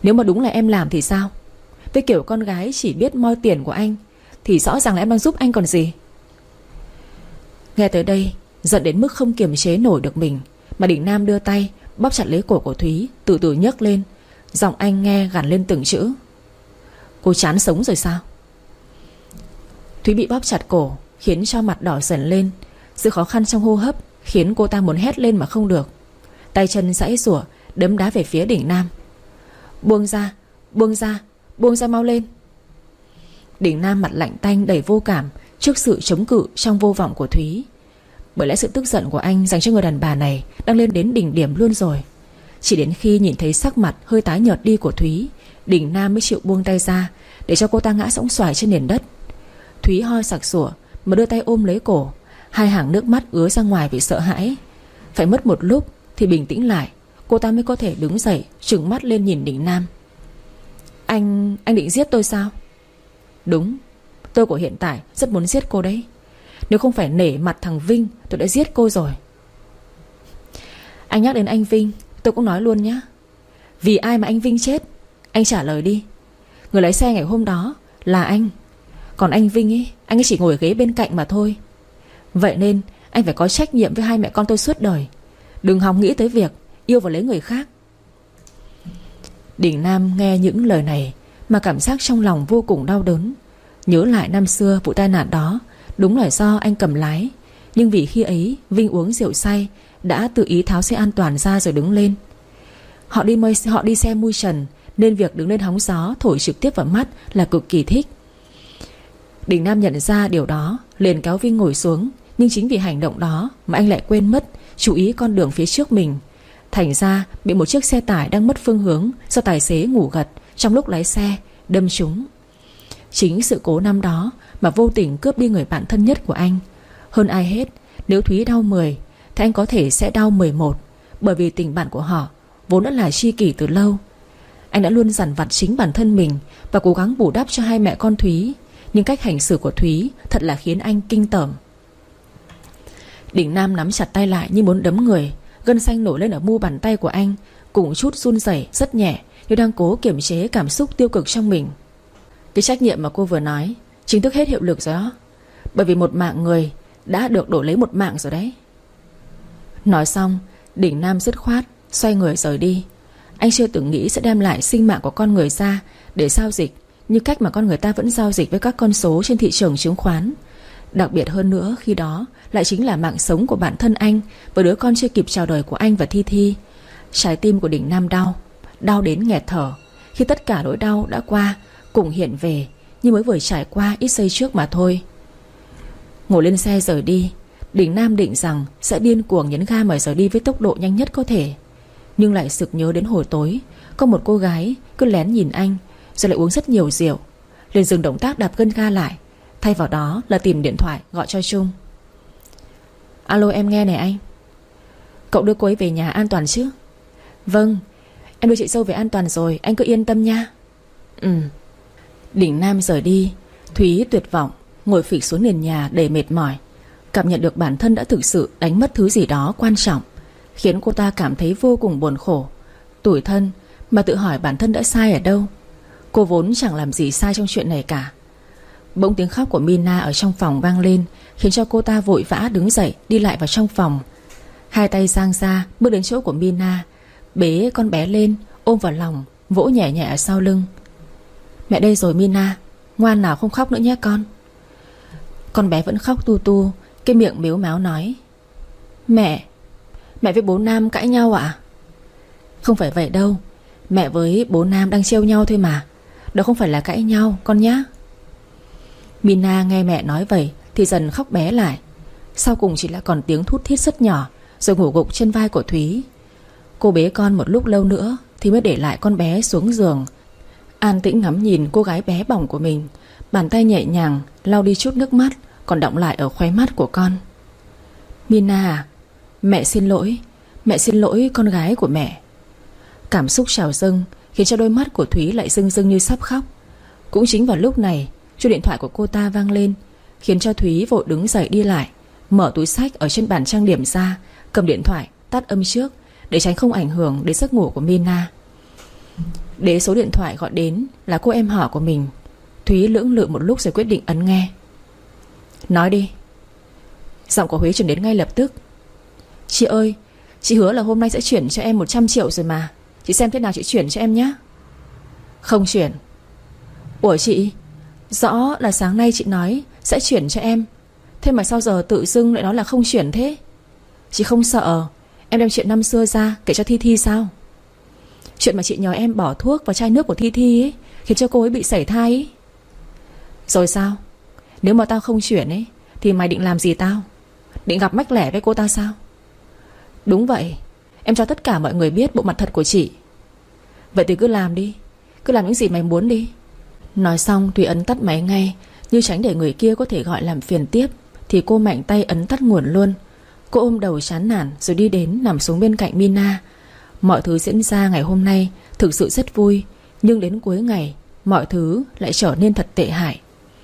S1: Nếu mà đúng là em làm thì sao? Với kiểu con gái chỉ biết moi tiền của anh thì rõ ràng là em đang giúp anh còn gì. Nghe tới đây, giận đến mức không kiềm chế nổi được mình, mà Đình Nam đưa tay bóp chặt lấy cổ của Thúy, từ từ nhấc lên. Giọng anh nghe gằn lên từng chữ: cô chán sống rồi sao? Thúy bị bóp chặt cổ khiến cho mặt đỏ dần lên. Sự khó khăn trong hô hấp khiến cô ta muốn hét lên mà không được. Tay chân giãy giụa đấm đá về phía Đình Nam. Buông ra, buông ra, buông ra mau lên. Đình Nam mặt lạnh tanh đầy vô cảm trước sự chống cự trong vô vọng của Thúy. Bởi lẽ sự tức giận của anh dành cho người đàn bà này đang lên đến đỉnh điểm luôn rồi. Chỉ đến khi nhìn thấy sắc mặt hơi tái nhợt đi của Thúy, Đình Nam mới chịu buông tay ra, để cho cô ta ngã sõng soài trên nền đất. Thúy ho sặc sủa mà đưa tay ôm lấy cổ, hai hàng nước mắt ứa ra ngoài vì sợ hãi. Phải mất một lúc thì bình tĩnh lại, cô ta mới có thể đứng dậy, trừng mắt lên nhìn Đình Nam. Anh định giết tôi sao? Đúng, tôi của hiện tại rất muốn giết cô đấy. Nếu không phải nể mặt thằng Vinh, tôi đã giết cô rồi. Anh nhắc đến anh Vinh, tôi cũng nói luôn nhé. Vì ai mà anh Vinh chết? Anh trả lời đi. Người lái xe ngày hôm đó là anh. Còn anh Vinh ấy, anh ấy chỉ ngồi ghế bên cạnh mà thôi. Vậy nên anh phải có trách nhiệm với hai mẹ con tôi suốt đời. Đừng hòng nghĩ tới việc yêu và lấy người khác. Đình Nam nghe những lời này mà cảm giác trong lòng vô cùng đau đớn. Nhớ lại năm xưa vụ tai nạn đó, đúng là do anh cầm lái, nhưng vì khi ấy Vinh uống rượu say, đã tự ý tháo xe an toàn ra rồi đứng lên. Họ đi xe mui trần, nên việc đứng lên hóng gió thổi trực tiếp vào mắt là cực kỳ thích. Đình Nam nhận ra điều đó, liền kéo Vinh ngồi xuống. Nhưng chính vì hành động đó mà anh lại quên mất chú ý con đường phía trước mình. Thành ra bị một chiếc xe tải đang mất phương hướng do tài xế ngủ gật trong lúc lái xe đâm trúng. Chính sự cố năm đó mà vô tình cướp đi người bạn thân nhất của anh. Hơn ai hết, nếu Thúy đau 10 thì anh có thể sẽ đau 11, bởi vì tình bạn của họ vốn đã là tri kỷ từ lâu. Anh đã luôn dằn vặt chính bản thân mình và cố gắng bù đắp cho hai mẹ con Thúy, nhưng cách hành xử của Thúy thật là khiến anh kinh tởm. Đình Nam nắm chặt tay lại như muốn đấm người. Gân xanh nổi lên ở mu bàn tay của anh, cùng chút run rẩy rất nhẹ, như đang cố kiềm chế cảm xúc tiêu cực trong mình. Cái trách nhiệm mà cô vừa nói chính thức hết hiệu lực rồi đó. Bởi vì một mạng người đã được đổi lấy một mạng rồi đấy. Nói xong, Đình Nam dứt khoát xoay người rời đi. Anh chưa từng nghĩ sẽ đem lại sinh mạng của con người ra để giao dịch, như cách mà con người ta vẫn giao dịch với các con số trên thị trường chứng khoán. Đặc biệt hơn nữa, khi đó lại chính là mạng sống của bản thân anh và đứa con chưa kịp chào đời của anh và Thi Thi. Trái tim của Đình Nam đau đến nghẹt thở, khi tất cả nỗi đau đã qua cùng hiện về như mới vừa trải qua ít giây trước mà thôi. Ngồi lên xe rời đi, Đình Nam định rằng sẽ điên cuồng nhấn ga mà rời đi với tốc độ nhanh nhất có thể. Nhưng lại sực nhớ đến hồi tối có một cô gái cứ lén nhìn anh, rồi lại uống rất nhiều rượu. Liền dừng động tác đạp gân ga lại, thay vào đó là tìm điện thoại gọi cho Trung. Alo, em nghe này anh. Cậu đưa cô ấy về nhà an toàn chứ? Vâng, em đưa chị dâu về an toàn rồi, anh cứ yên tâm nha. Đình Nam rời đi. Thúy tuyệt vọng ngồi phịch xuống nền nhà đầy mệt mỏi, cảm nhận được bản thân đã thực sự đánh mất thứ gì đó quan trọng, khiến cô ta cảm thấy vô cùng buồn khổ, tủi thân, mà tự hỏi bản thân đã sai ở đâu. Cô vốn chẳng làm gì sai trong chuyện này cả. Bỗng tiếng khóc của Mina ở trong phòng vang lên, khiến cho cô ta vội vã đứng dậy đi lại vào trong phòng. Hai tay giang ra bước đến chỗ của Mina, bế con bé lên ôm vào lòng, vỗ nhẹ nhẹ ở sau lưng. Mẹ đây rồi Mina, ngoan nào không khóc nữa nhé con. Con bé vẫn khóc tu tu, cái miệng mếu máo nói: Mẹ với bố Nam cãi nhau ạ? Không phải vậy đâu, mẹ với bố Nam đang trêu nhau thôi mà. Đó không phải là cãi nhau con nhá. Mina nghe mẹ nói vậy thì dần khóc bé lại. Sau cùng chỉ là còn tiếng thút thít rất nhỏ, rồi ngủ gục trên vai của Thúy. Cô bế con một lúc lâu nữa thì mới để lại con bé xuống giường, an tĩnh ngắm nhìn cô gái bé bỏng của mình. Bàn tay nhẹ nhàng lau đi chút nước mắt còn đọng lại ở khóe mắt của con. Mina à, mẹ xin lỗi con gái của mẹ. Cảm xúc trào dâng khiến cho đôi mắt của Thúy lại rưng rưng như sắp khóc. Cũng chính vào lúc này, chuông điện thoại của cô ta vang lên, khiến cho Thúy vội đứng dậy đi lại, mở túi xách ở trên bàn trang điểm ra, cầm điện thoại tắt âm trước để tránh không ảnh hưởng đến giấc ngủ của Mina. Để số điện thoại gọi đến là cô em họ của mình. Thúy lưỡng lự một lúc rồi quyết định ấn nghe. Nói đi. Giọng của Huế chuyển đến ngay lập tức. Chị ơi, chị hứa là hôm nay sẽ chuyển cho em 100 triệu rồi mà. Chị xem thế nào chị chuyển cho em nhé. Không chuyển. Ủa chị, rõ là sáng nay chị nói sẽ chuyển cho em, thế mà sao giờ tự dưng lại nói là không chuyển thế? Chị không sợ em đem chuyện năm xưa ra kể cho Thi Thi sao? Chuyện mà chị nhờ em bỏ thuốc vào chai nước của Thi Thi ấy, khiến cho cô ấy bị sảy thai ấy. Rồi sao? Nếu mà tao không chuyển ấy thì mày định làm gì tao? Định gặp mách lẻ với cô ta sao? Đúng vậy, em cho tất cả mọi người biết bộ mặt thật của chị. Vậy thì cứ làm đi, cứ làm những gì mày muốn đi. Nói xong Thúy ấn tắt máy ngay, như tránh để người kia có thể gọi làm phiền tiếp. Thì cô mạnh tay ấn tắt nguồn luôn. Cô ôm đầu chán nản rồi đi đến nằm xuống bên cạnh Mina. Mọi thứ diễn ra ngày hôm nay thực sự rất vui, nhưng đến cuối ngày mọi thứ lại trở nên thật tệ hại.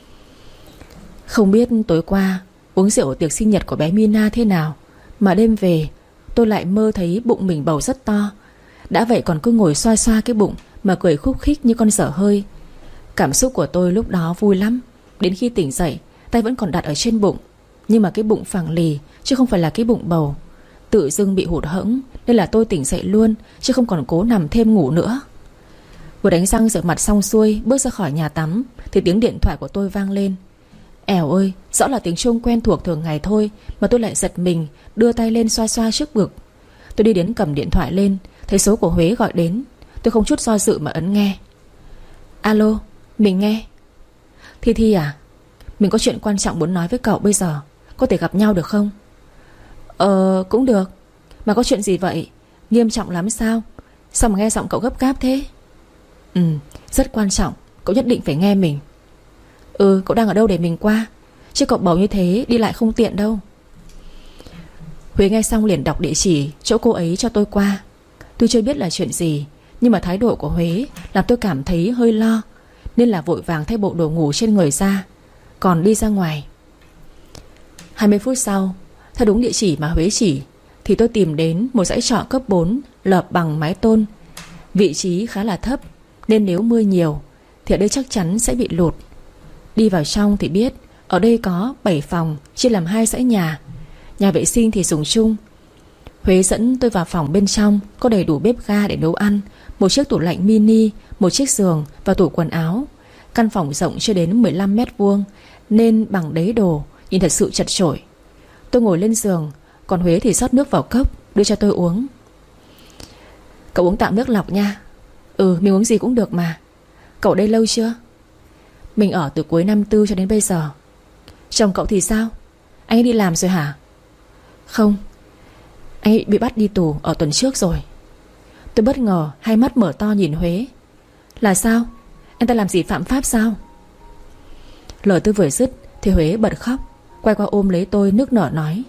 S1: Không biết tối qua uống rượu ở tiệc sinh nhật của bé Mina thế nào mà đêm về tôi lại mơ thấy bụng mình bầu rất to. Đã vậy còn cứ ngồi xoa xoa cái bụng mà cười khúc khích như con dở hơi. Cảm xúc của tôi lúc đó vui lắm. Đến khi tỉnh dậy tay vẫn còn đặt ở trên bụng, nhưng mà cái bụng phẳng lì chứ không phải là cái bụng bầu. Tự dưng bị hụt hẫng nên là tôi tỉnh dậy luôn, chứ không còn cố nằm thêm ngủ nữa. Vừa đánh răng rửa mặt xong xuôi, bước ra khỏi nhà tắm thì tiếng điện thoại của tôi vang lên. Ẻo ơi, rõ là tiếng chuông quen thuộc thường ngày thôi mà tôi lại giật mình, đưa tay lên xoa xoa trước ngực. Tôi đi đến cầm điện thoại lên, thấy số của Huế gọi đến. Tôi không chút do dự mà ấn nghe. Alo, mình nghe. Thi Thi à, mình có chuyện quan trọng muốn nói với cậu bây giờ, có thể gặp nhau được không? Cũng được. Mà có chuyện gì vậy? Nghiêm trọng lắm sao? Sao mà nghe giọng cậu gấp gáp thế? Rất quan trọng, cậu nhất định phải nghe mình. Cậu đang ở đâu để mình qua? Chứ cậu bầu như thế đi lại không tiện đâu. Huế nghe xong liền đọc địa chỉ chỗ cô ấy cho tôi qua. Tôi chưa biết là chuyện gì, nhưng mà thái độ của Huế làm tôi cảm thấy hơi lo, nên là vội vàng thay bộ đồ ngủ trên người ra, còn đi ra ngoài. 20 phút sau, theo đúng địa chỉ mà Huế chỉ, thì tôi tìm đến một dãy trọ cấp 4 lợp bằng mái tôn. Vị trí khá là thấp, nên nếu mưa nhiều thì ở đây chắc chắn sẽ bị lụt. Đi vào trong thì biết ở đây có 7 phòng chia làm 2 dãy nhà. Nhà vệ sinh thì dùng chung. Huế dẫn tôi vào phòng bên trong, có đầy đủ bếp ga để nấu ăn, một chiếc tủ lạnh mini, một chiếc giường và tủ quần áo. Căn phòng rộng chưa đến 15 mét vuông, nên bằng đế đồ, nhìn thật sự chật chội. Tôi ngồi lên giường, còn Huế thì rót nước vào cốc đưa cho tôi uống. Cậu uống tạm nước lọc nha. Mình uống gì cũng được mà. Cậu đây lâu chưa? Mình ở từ cuối năm tư cho đến bây giờ. Chồng cậu thì sao? Anh ấy đi làm rồi hả? Không, anh ấy bị bắt đi tù ở tuần trước rồi. Tôi bất ngờ, hai mắt mở to nhìn Huế. Là sao? Anh ta làm gì phạm pháp sao? Lời tôi vừa dứt thì Huế bật khóc, quay qua ôm lấy tôi nức nở nói.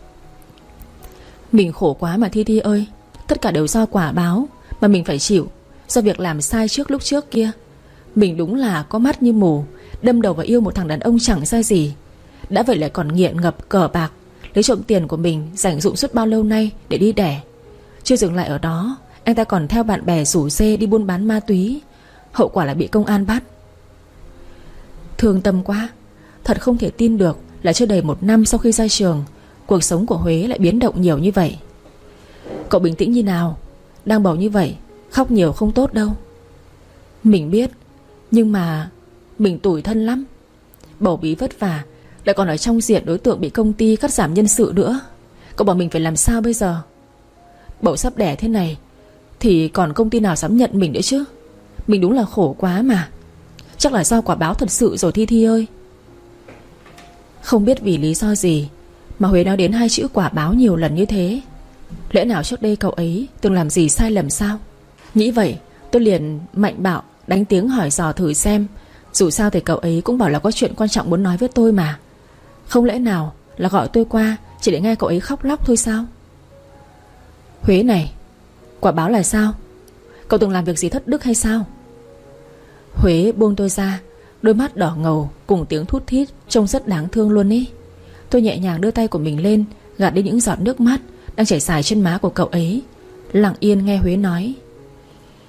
S1: Mình khổ quá mà Thi Thi ơi. Tất cả đều do quả báo mà mình phải chịu, do việc làm sai lúc trước kia. Mình đúng là có mắt như mù, đâm đầu vào yêu một thằng đàn ông chẳng ra gì. Đã vậy lại còn nghiện ngập cờ bạc, lấy trộm tiền của mình dành dụm suốt bao lâu nay để đi đẻ. Chưa dừng lại ở đó, anh ta còn theo bạn bè rủ dê đi buôn bán ma túy. Hậu quả là bị công an bắt. Thương tâm quá. Thật không thể tin được là chưa đầy 1 năm sau khi ra trường, cuộc sống của Huế lại biến động nhiều như vậy. Cậu bình tĩnh như nào? Đang bầu như vậy, khóc nhiều không tốt đâu. Mình biết, nhưng mà mình tủi thân lắm. Bầu bí vất vả, lại còn ở trong diện đối tượng bị công ty cắt giảm nhân sự nữa. Cậu bảo mình phải làm sao bây giờ? Bầu sắp đẻ thế này thì còn công ty nào dám nhận mình nữa chứ? Mình đúng là khổ quá mà. Chắc là do quả báo thật sự rồi Thi Thi ơi. Không biết vì lý do gì mà Huế nói đến 2 chữ quả báo nhiều lần như thế. Lẽ nào trước đây cậu ấy từng làm gì sai lầm sao? Nghĩ vậy tôi liền mạnh bạo đánh tiếng hỏi dò thử xem. Dù sao thì cậu ấy cũng bảo là có chuyện quan trọng muốn nói với tôi mà. Không lẽ nào là gọi tôi qua chỉ để nghe cậu ấy khóc lóc thôi sao? Huế này, quả báo là sao? Cậu từng làm việc gì thất đức hay sao? Huế buông tôi ra, đôi mắt đỏ ngầu cùng tiếng thút thít trông rất đáng thương luôn ý. Tôi nhẹ nhàng đưa tay của mình lên, gạt đi những giọt nước mắt đang chảy dài trên má của cậu ấy, lặng yên nghe Huế nói.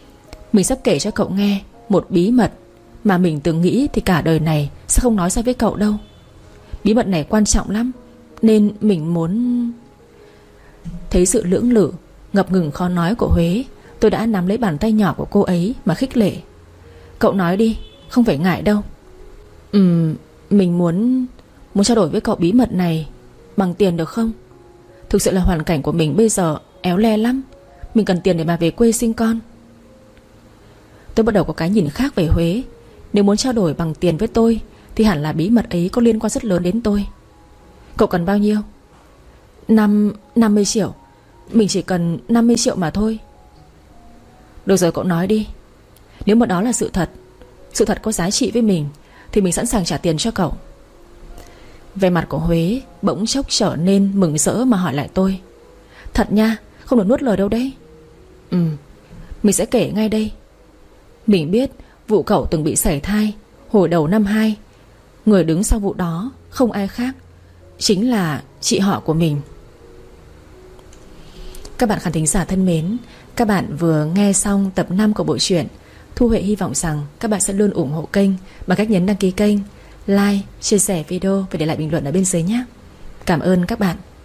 S1: Mình sắp kể cho cậu nghe một bí mật mà mình từng nghĩ thì cả đời này sẽ không nói ra với cậu đâu. Bí mật này quan trọng lắm, nên mình muốn... Thấy sự lưỡng lự, ngập ngừng khó nói của Huế, tôi đã nắm lấy bàn tay nhỏ của cô ấy mà khích lệ. Cậu nói đi, không phải ngại đâu. Mình muốn trao đổi với cậu bí mật này bằng tiền được không? Thực sự là hoàn cảnh của mình bây giờ éo le lắm. Mình cần tiền để mà về quê sinh con. Tôi bắt đầu có cái nhìn khác về Huế. Nếu muốn trao đổi bằng tiền với tôi thì hẳn là bí mật ấy có liên quan rất lớn đến tôi. Cậu cần bao nhiêu? 50 triệu. Mình chỉ cần 50 triệu mà thôi. Được rồi, cậu nói đi. Nếu mà đó là sự thật có giá trị với mình, thì mình sẵn sàng trả tiền cho cậu. Vẻ mặt của Huế bỗng chốc trở nên mừng rỡ mà hỏi lại tôi. Thật nha, không được nuốt lời đâu đấy. Mình sẽ kể ngay đây. Mình biết vụ cậu từng bị sảy thai hồi đầu năm 2. Người đứng sau vụ đó không ai khác, chính là chị họ của mình. Các bạn khán thính giả thân mến, các bạn vừa nghe xong tập 5 của bộ truyện. Thu Huệ hy vọng rằng các bạn sẽ luôn ủng hộ kênh bằng cách nhấn đăng ký kênh, like, chia sẻ video và để lại bình luận ở bên dưới nhé. Cảm ơn các bạn.